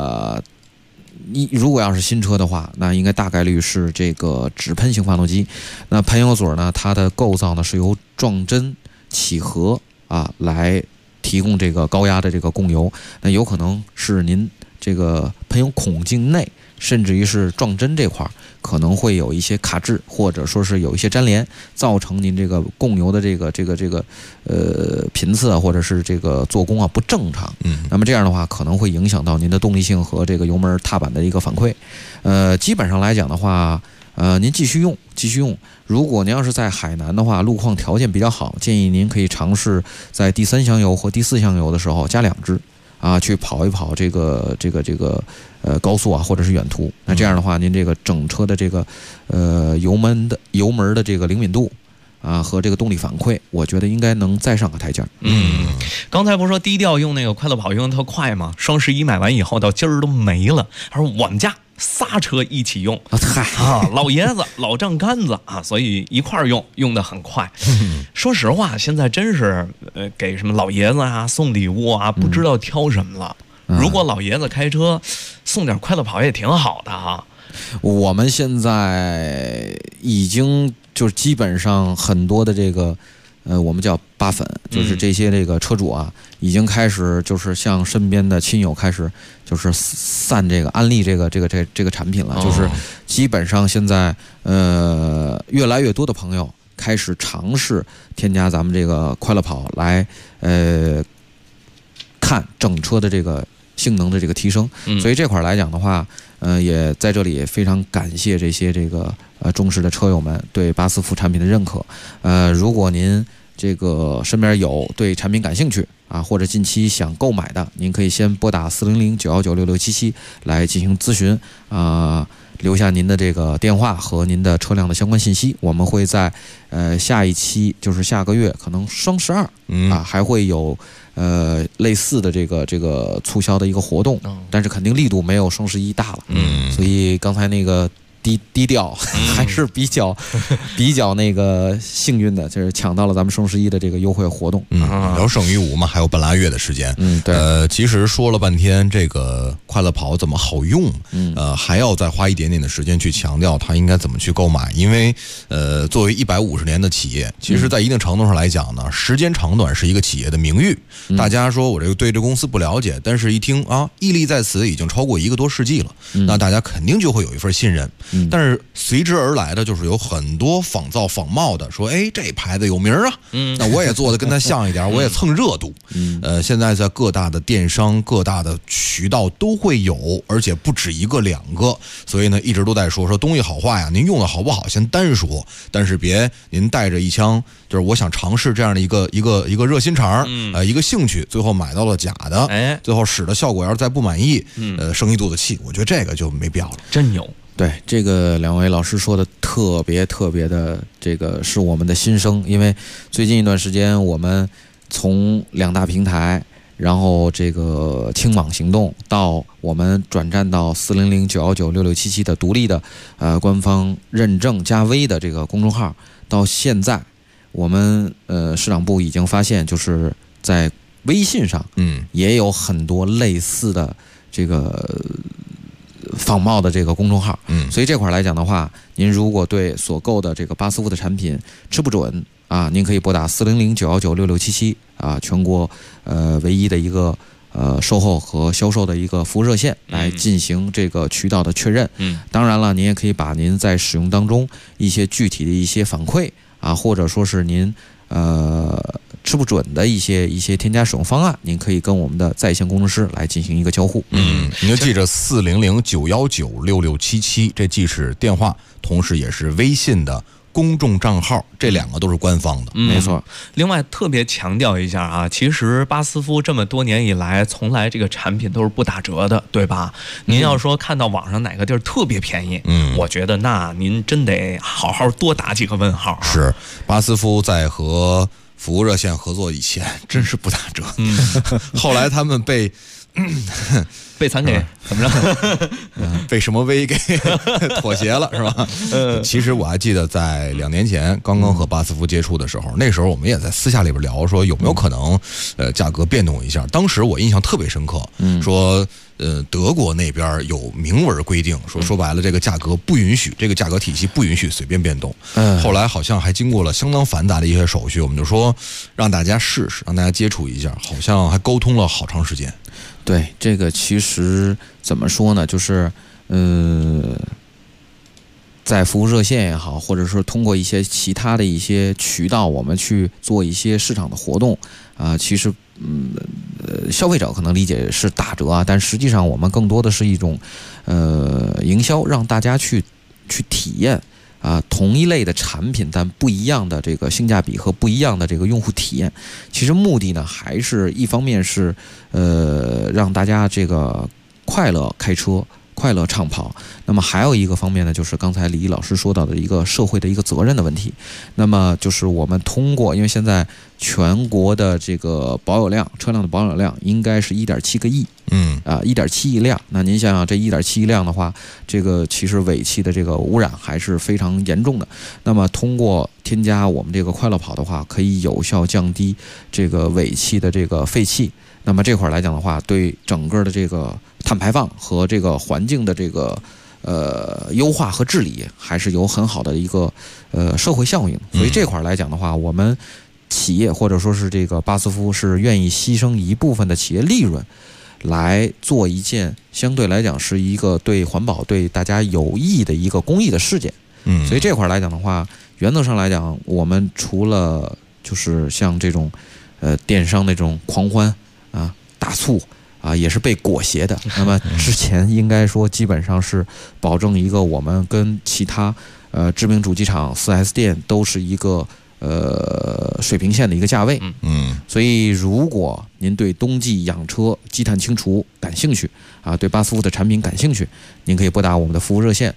如果要是新车的话，那应该大概率是这个直喷型发动机。那喷油嘴呢，它的构造呢是由撞针起合来提供这个高压的这个供油。那有可能是您这个喷油孔径内，甚至于是撞针这块可能会有一些卡滞，或者说是有一些粘连，造成您这个供油的这个频次或者是这个做工不正常。那么这样的话可能会影响到您的动力性和这个油门踏板的一个反馈。基本上来讲的话，您继续用。如果您要是在海南的话，路况条件比较好，建议您可以尝试在第3箱油或第4箱油的时候加2支去跑一跑这个高速啊，或者是远途。那这样的话，您这个整车的这个油门的这个灵敏度啊和这个动力反馈，我觉得应该能再上个台阶。 刚才不是说低调用那个快乐跑用的特快吗？双11买完以后到今儿都没了。他说我们家仨车一起用老爷子老丈杆子啊，所以一块儿用的很快。说实话，现在真是给什么老爷子啊送礼物啊，不知道挑什么了。如果老爷子开车，送点快乐跑也挺好的啊。 我们现在已经就是基本上很多的这个我们叫8粉，就是这些这个车主啊，已经开始就是向身边的亲友开始就是散这个安利这个产品了，就是基本上现在越来越多的朋友开始尝试添加咱们这个快乐跑来看整车的这个性能的这个提升。所以这块来讲的话，也在这里也非常感谢这些这个忠实的车友们对巴斯夫产品的认可。如果您这个身边有对产品感兴趣啊，或者近期想购买的，您可以先拨打400-919-6677来进行咨询啊，留下您的这个电话和您的车辆的相关信息。我们会在下一期，就是下个月可能双12啊，还会有类似的这个促销的一个活动，但是肯定力度没有双11大了。所以刚才那个低调还是比较那个幸运的，就是抢到了咱们双11的这个优惠活动。 聊胜于无嘛，还有半拉月的时间。对。其实说了半天这个快乐跑怎么好用，还要再花一点点的时间去强调它应该怎么去购买。因为作为150年的企业，其实在一定程度上来讲呢，时间长短是一个企业的名誉。大家说我这个对这公司不了解，但是一听啊，屹立在此已经超过1个多世纪了，那大家肯定就会有一份信任。但是随之而来的就是有很多仿造仿冒的，说哎这牌子有名啊，那我也做的跟他像一点，我也蹭热度。现在在各大的电商、各大的渠道都会有，而且不止1个2个，所以呢一直都在说东西好坏呀，您用的好不好先单说，但是别您带着一腔就是我想尝试这样的一个热心肠，一个兴趣，最后买到了假的，最后使的效果要是再不满意，生一肚子气，我觉得这个就没必要了。 真有。 对，这个2位老师说的特别的，这个是我们的心声。因为最近一段时间，我们从2大平台，然后这个轻网行动，到我们转战到400-919-6677的独立的官方认证加微的这个公众号，到现在，我们市场部已经发现，就是在微信上，也有很多类似的这个仿冒的这个公众号，所以这块来讲的话，您如果对所购的这个巴斯夫的产品吃不准啊，您可以拨打400-919-6677啊，全国唯一的一个售后和销售的一个服务热线来进行这个渠道的确认。当然了，您也可以把您在使用当中一些具体的一些反馈啊，或者说是您吃不准的一些添加使用方案，您可以跟我们的在线工程师来进行一个交互。 您就记着400-919-6677，这既是电话，同时也是微信的公众账号，这2个都是官方的。 没错。 另外特别强调一下啊，其实巴斯夫这么多年以来，从来这个产品都是不打折的，对吧？您要说看到网上哪个地儿特别便宜，我觉得那您真得好好多打几个问号。 是，巴斯夫在和服务热线合作以前真是不打折，后来他们被惨给怎么着？ 被什么威给妥协了是吧？其实我还记得在2年前刚刚和巴斯夫接触的时候，那时候我们也在私下里边聊说有没有可能价格变动一下。当时我印象特别深刻，说德国那边有明文规定，说白了这个价格不允许，这个价格体系不允许随便变动。后来好像还经过了相当繁杂的一些手续，我们就说让大家试试，让大家接触一下，好像还沟通了好长时间。 对，这个其实怎么说呢，就是在服务热线也好，或者说通过一些其他的一些渠道，我们去做一些市场的活动啊，其实消费者可能理解是打折啊，但实际上我们更多的是一种营销，让大家去体验同一类的产品，但不一样的这个性价比和不一样的这个用户体验。其实目的呢，还是一方面是让大家这个快乐开车，快乐畅跑。那么还有一个方面呢，就是刚才李毅老师说到的一个社会的一个责任的问题。那么就是我们通过，因为现在全国的这个保有量，车辆的保有量应该是1.7个亿，1.7亿辆。那您想想，这1.7亿辆的话，这个其实尾气的这个污染还是非常严重的。那么通过添加我们这个快乐跑的话，可以有效降低这个尾气的这个废气。那么这块来讲的话，对整个的这个碳排放和这个环境的这个优化和治理，还是有很好的一个社会效应。所以这块来讲的话，我们企业或者说是这个巴斯夫是愿意牺牲一部分的企业利润，来做一件相对来讲是一个对环保、对大家有益的一个公益的事件。所以这块来讲的话，原则上来讲，我们除了就是像这种电商那种狂欢大促也是被裹挟的。那么之前应该说基本上是保证一个我们跟其他知名主机厂 4S 店都是一个水平线的一个价位。所以如果您对冬季养车积碳清除感兴趣对巴斯夫的产品感兴趣，您可以拨打我们的服务热线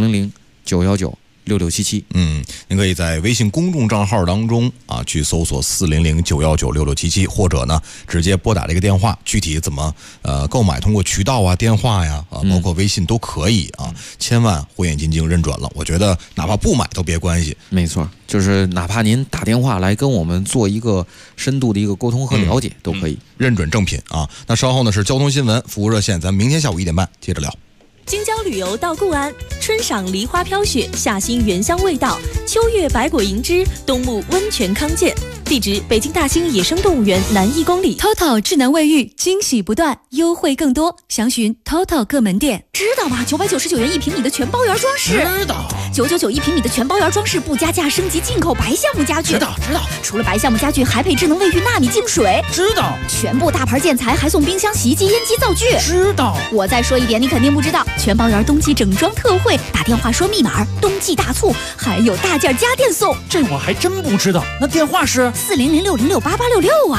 400-919-6677。 您可以在微信公众账号当中去搜索400-919-6677，或者呢直接拨打这个电话。具体怎么购买，通过渠道电话呀包括微信都可以千万火眼金睛认准了。我觉得哪怕不买都别关系。 没错，就是哪怕您打电话来跟我们做一个深度的一个沟通和了解都可以， 认准正品那稍后呢是交通新闻服务热线，咱们明天下午1点半接着聊。 京郊旅游到固安，春赏梨花飘雪，夏欣原香味道，秋月百果银枝，冬沐温泉康健。地址：北京大兴野生动物园南1公里。 TOTO 智能卫浴，惊喜不断，优惠更多，详询 TOTO 各门店。知道吧？999元1平米的全包圆装饰。 知道。 9991平米的全包圆装饰，不加价升级进口白橡木家具。 知道。 除了白橡木家具，还配智能卫浴纳米净水。 知道。 全部大牌建材还送冰箱、洗衣机、烟机、灶具。 知道。 我再说一遍，你肯定不知道。全包圆冬季整装特惠，打电话说密码，冬季大促，还有大件家电送。 这我还真不知道。那电话是 400-606-8866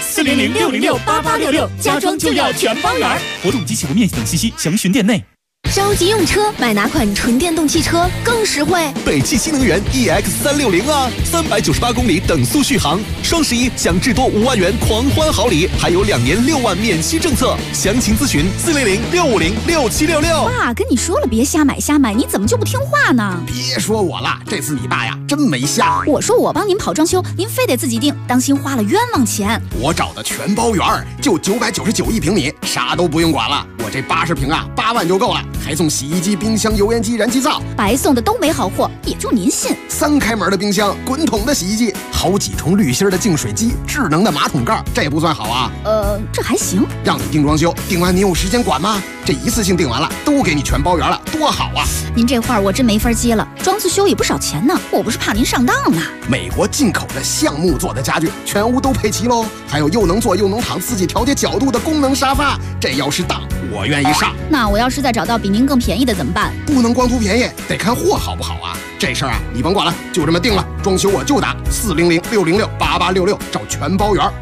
400-606-8866，家装就要全包圆。活动及起步面积等信息详询店内。 着急用车，买哪款纯电动汽车更实惠？ 北汽新能源 EX360 398公里等速续航，双11享至多5万元狂欢好礼，还有2年6万免息政策。详情咨询400-650-6766。 爸，跟你说了别瞎买，你怎么就不听话呢？ 别说我了，这次你爸呀真没瞎。 我说我帮您跑装修，您非得自己定，当心花了冤枉钱。 我找的全包圆，就9991平米，啥都不用管了。我这80平8万就够了。还送洗衣机、冰箱、油烟机、燃气灶， 白送的都没好货，也就您信。 3开门的冰箱，滚筒的洗衣机，好几重滤芯的净水机，智能的马桶盖，这不算好啊？ 这还行。 让你定装修，定完你有时间管吗？这一次性定完了，都给你全包圆了，多好啊！ 您这话我真没法接了，装次修也不少钱呢，我不是怕您上当呢。 美国进口的橡木做的家具，全屋都配齐喽，还有又能坐又能躺、自己调节角度的功能沙发，这要是当，我愿意上。 那我要是再找到比您更便宜的怎么办？ 不能光图便宜，得看货好不好啊！这事儿你甭管了，就这么定了。装修我就打400-606-8866，找全包圆。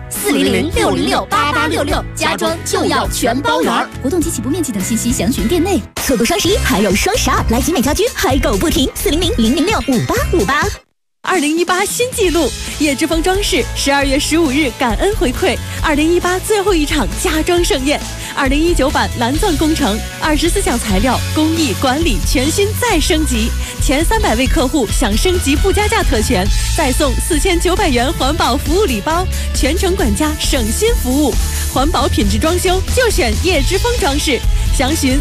400-606-8866，家装就要全包圆。活动及起步面积等信息详询店内。错过双11还有双12，来集美家居嗨购不停，400-006-5858。2018新纪录，叶之峰装饰12月15日感恩回馈2018最后一场家装盛宴，2019版蓝钻工程，24项材料工艺管理全新再升级，前300位客户享升级不加价特权，再送4900元环保服务礼包，全程管家省心服务，环保品质装修就选叶之峰装饰，详询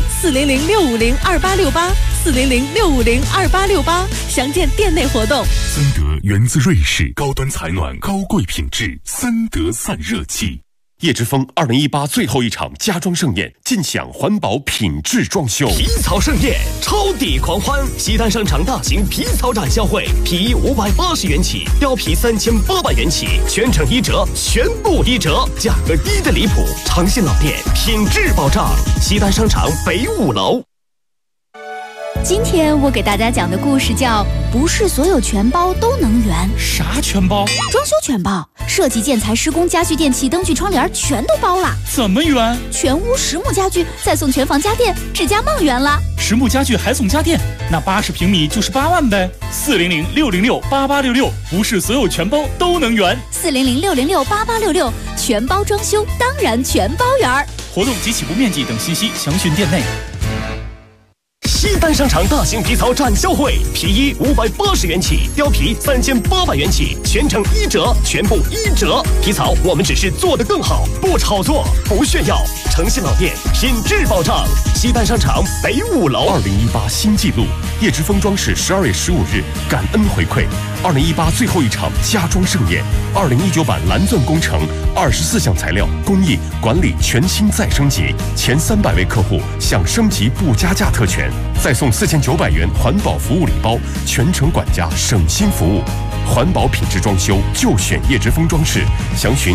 400-650-2868，400-650-2868，详见店内活动。 森德源自瑞士，高端采暖，高贵品质，森德散热器。叶之峰2018最后一场家装盛宴，尽享环保品质装修。 皮草盛宴，超抵狂欢！西单商场大型皮草展销会，皮衣580元起，貂皮3800元起，全程1折，全部1折，价格低的离谱。长信老店，品质保障。西单商场北5楼。 今天我给大家讲的故事叫《不是所有全包都能圆》。 啥全包？ 装修全包，设计、建材、施工、家具、电器、灯具、窗帘全都包了。 怎么圆？ 全屋实木家具，再送全房家电，指甲梦圆了。 实木家具还送家电，那80平米就是8万呗。400-606-8866，不是所有全包都能圆。 400-606-8866，全包装修，当然全包圆。 活动及起步面积等信息详询店内。 西单商场大型皮草展销会，皮衣580元起，貂皮3800元起，全程1折，全部1折。皮草我们只是做得更好，不炒作，不炫耀。诚信老店，品质保障。西单商场北5楼。 2018新纪录，叶之峰装饰12月15日感恩回馈，2018最后一场家装盛宴，2019版蓝钻工程24项材料工艺管理全新再升级，前300位客户享升级不加价特权，再送4900元环保服务礼包，全程管家省心服务。环保品质装修就选叶之峰装饰，详询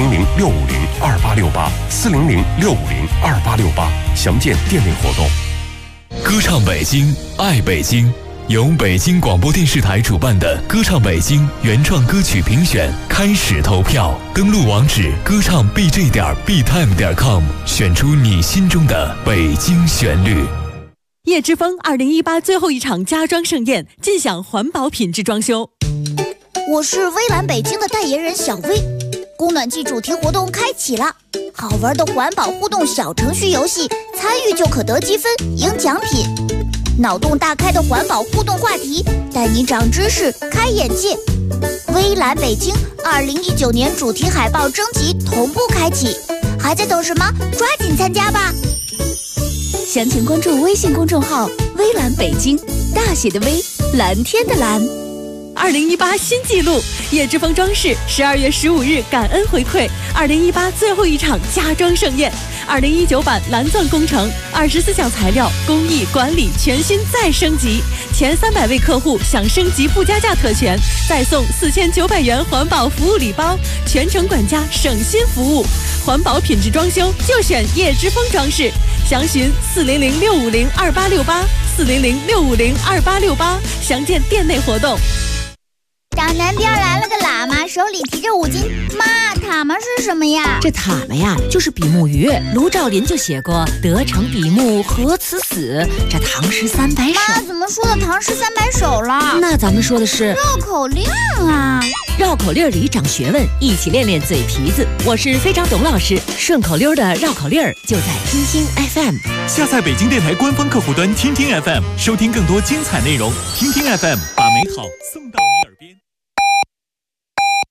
400-650-2868，400-650-2868，详见店内活动。 歌唱北京，爱北京，由北京广播电视台主办的歌唱北京原创歌曲评选开始投票，登录网址歌唱 bj.btime.com， 选出你心中的北京旋律。 叶之峰2018最后一场家装盛宴，尽享环保品质装修。 我是微蓝北京的代言人小薇，供暖季主题活动开启了，好玩的环保互动小程序游戏，参与就可得积分赢奖品。脑洞大开的环保互动话题，带你长知识开眼界。微蓝北京2019年主题海报征集同步开启，还在等什么？抓紧参加吧！ 详情关注微信公众号微蓝北京，大写的微，蓝天的蓝。 2018新纪录，叶之峰装饰12月15日感恩回馈2018最后一场家装盛宴，2019版蓝钻工程24项材料工艺管理全新再升级，前300位客户享升级不加价特权，再送4900元环保服务礼包，全程管家省心服务。环保品质装修就选叶之峰装饰，详询400-650-2868，400-650-2868，详见店内活动。 小南边来了个喇嘛，手里提着5斤。妈，塔嘛是什么呀？ 这塔嘛呀，就是比目鱼。卢照邻就写过“得成比目何辞死”，这唐诗300首。 妈，怎么说的唐诗300首了？ 那咱们说的是绕口令啊！ 绕口令里长学问，一起练练嘴皮子。我是非常董老师，顺口溜的绕口令就在听听 FM。 下载北京电台官方客户端听听 FM， 收听更多精彩内容。听听 FM， 把美好送到你耳边。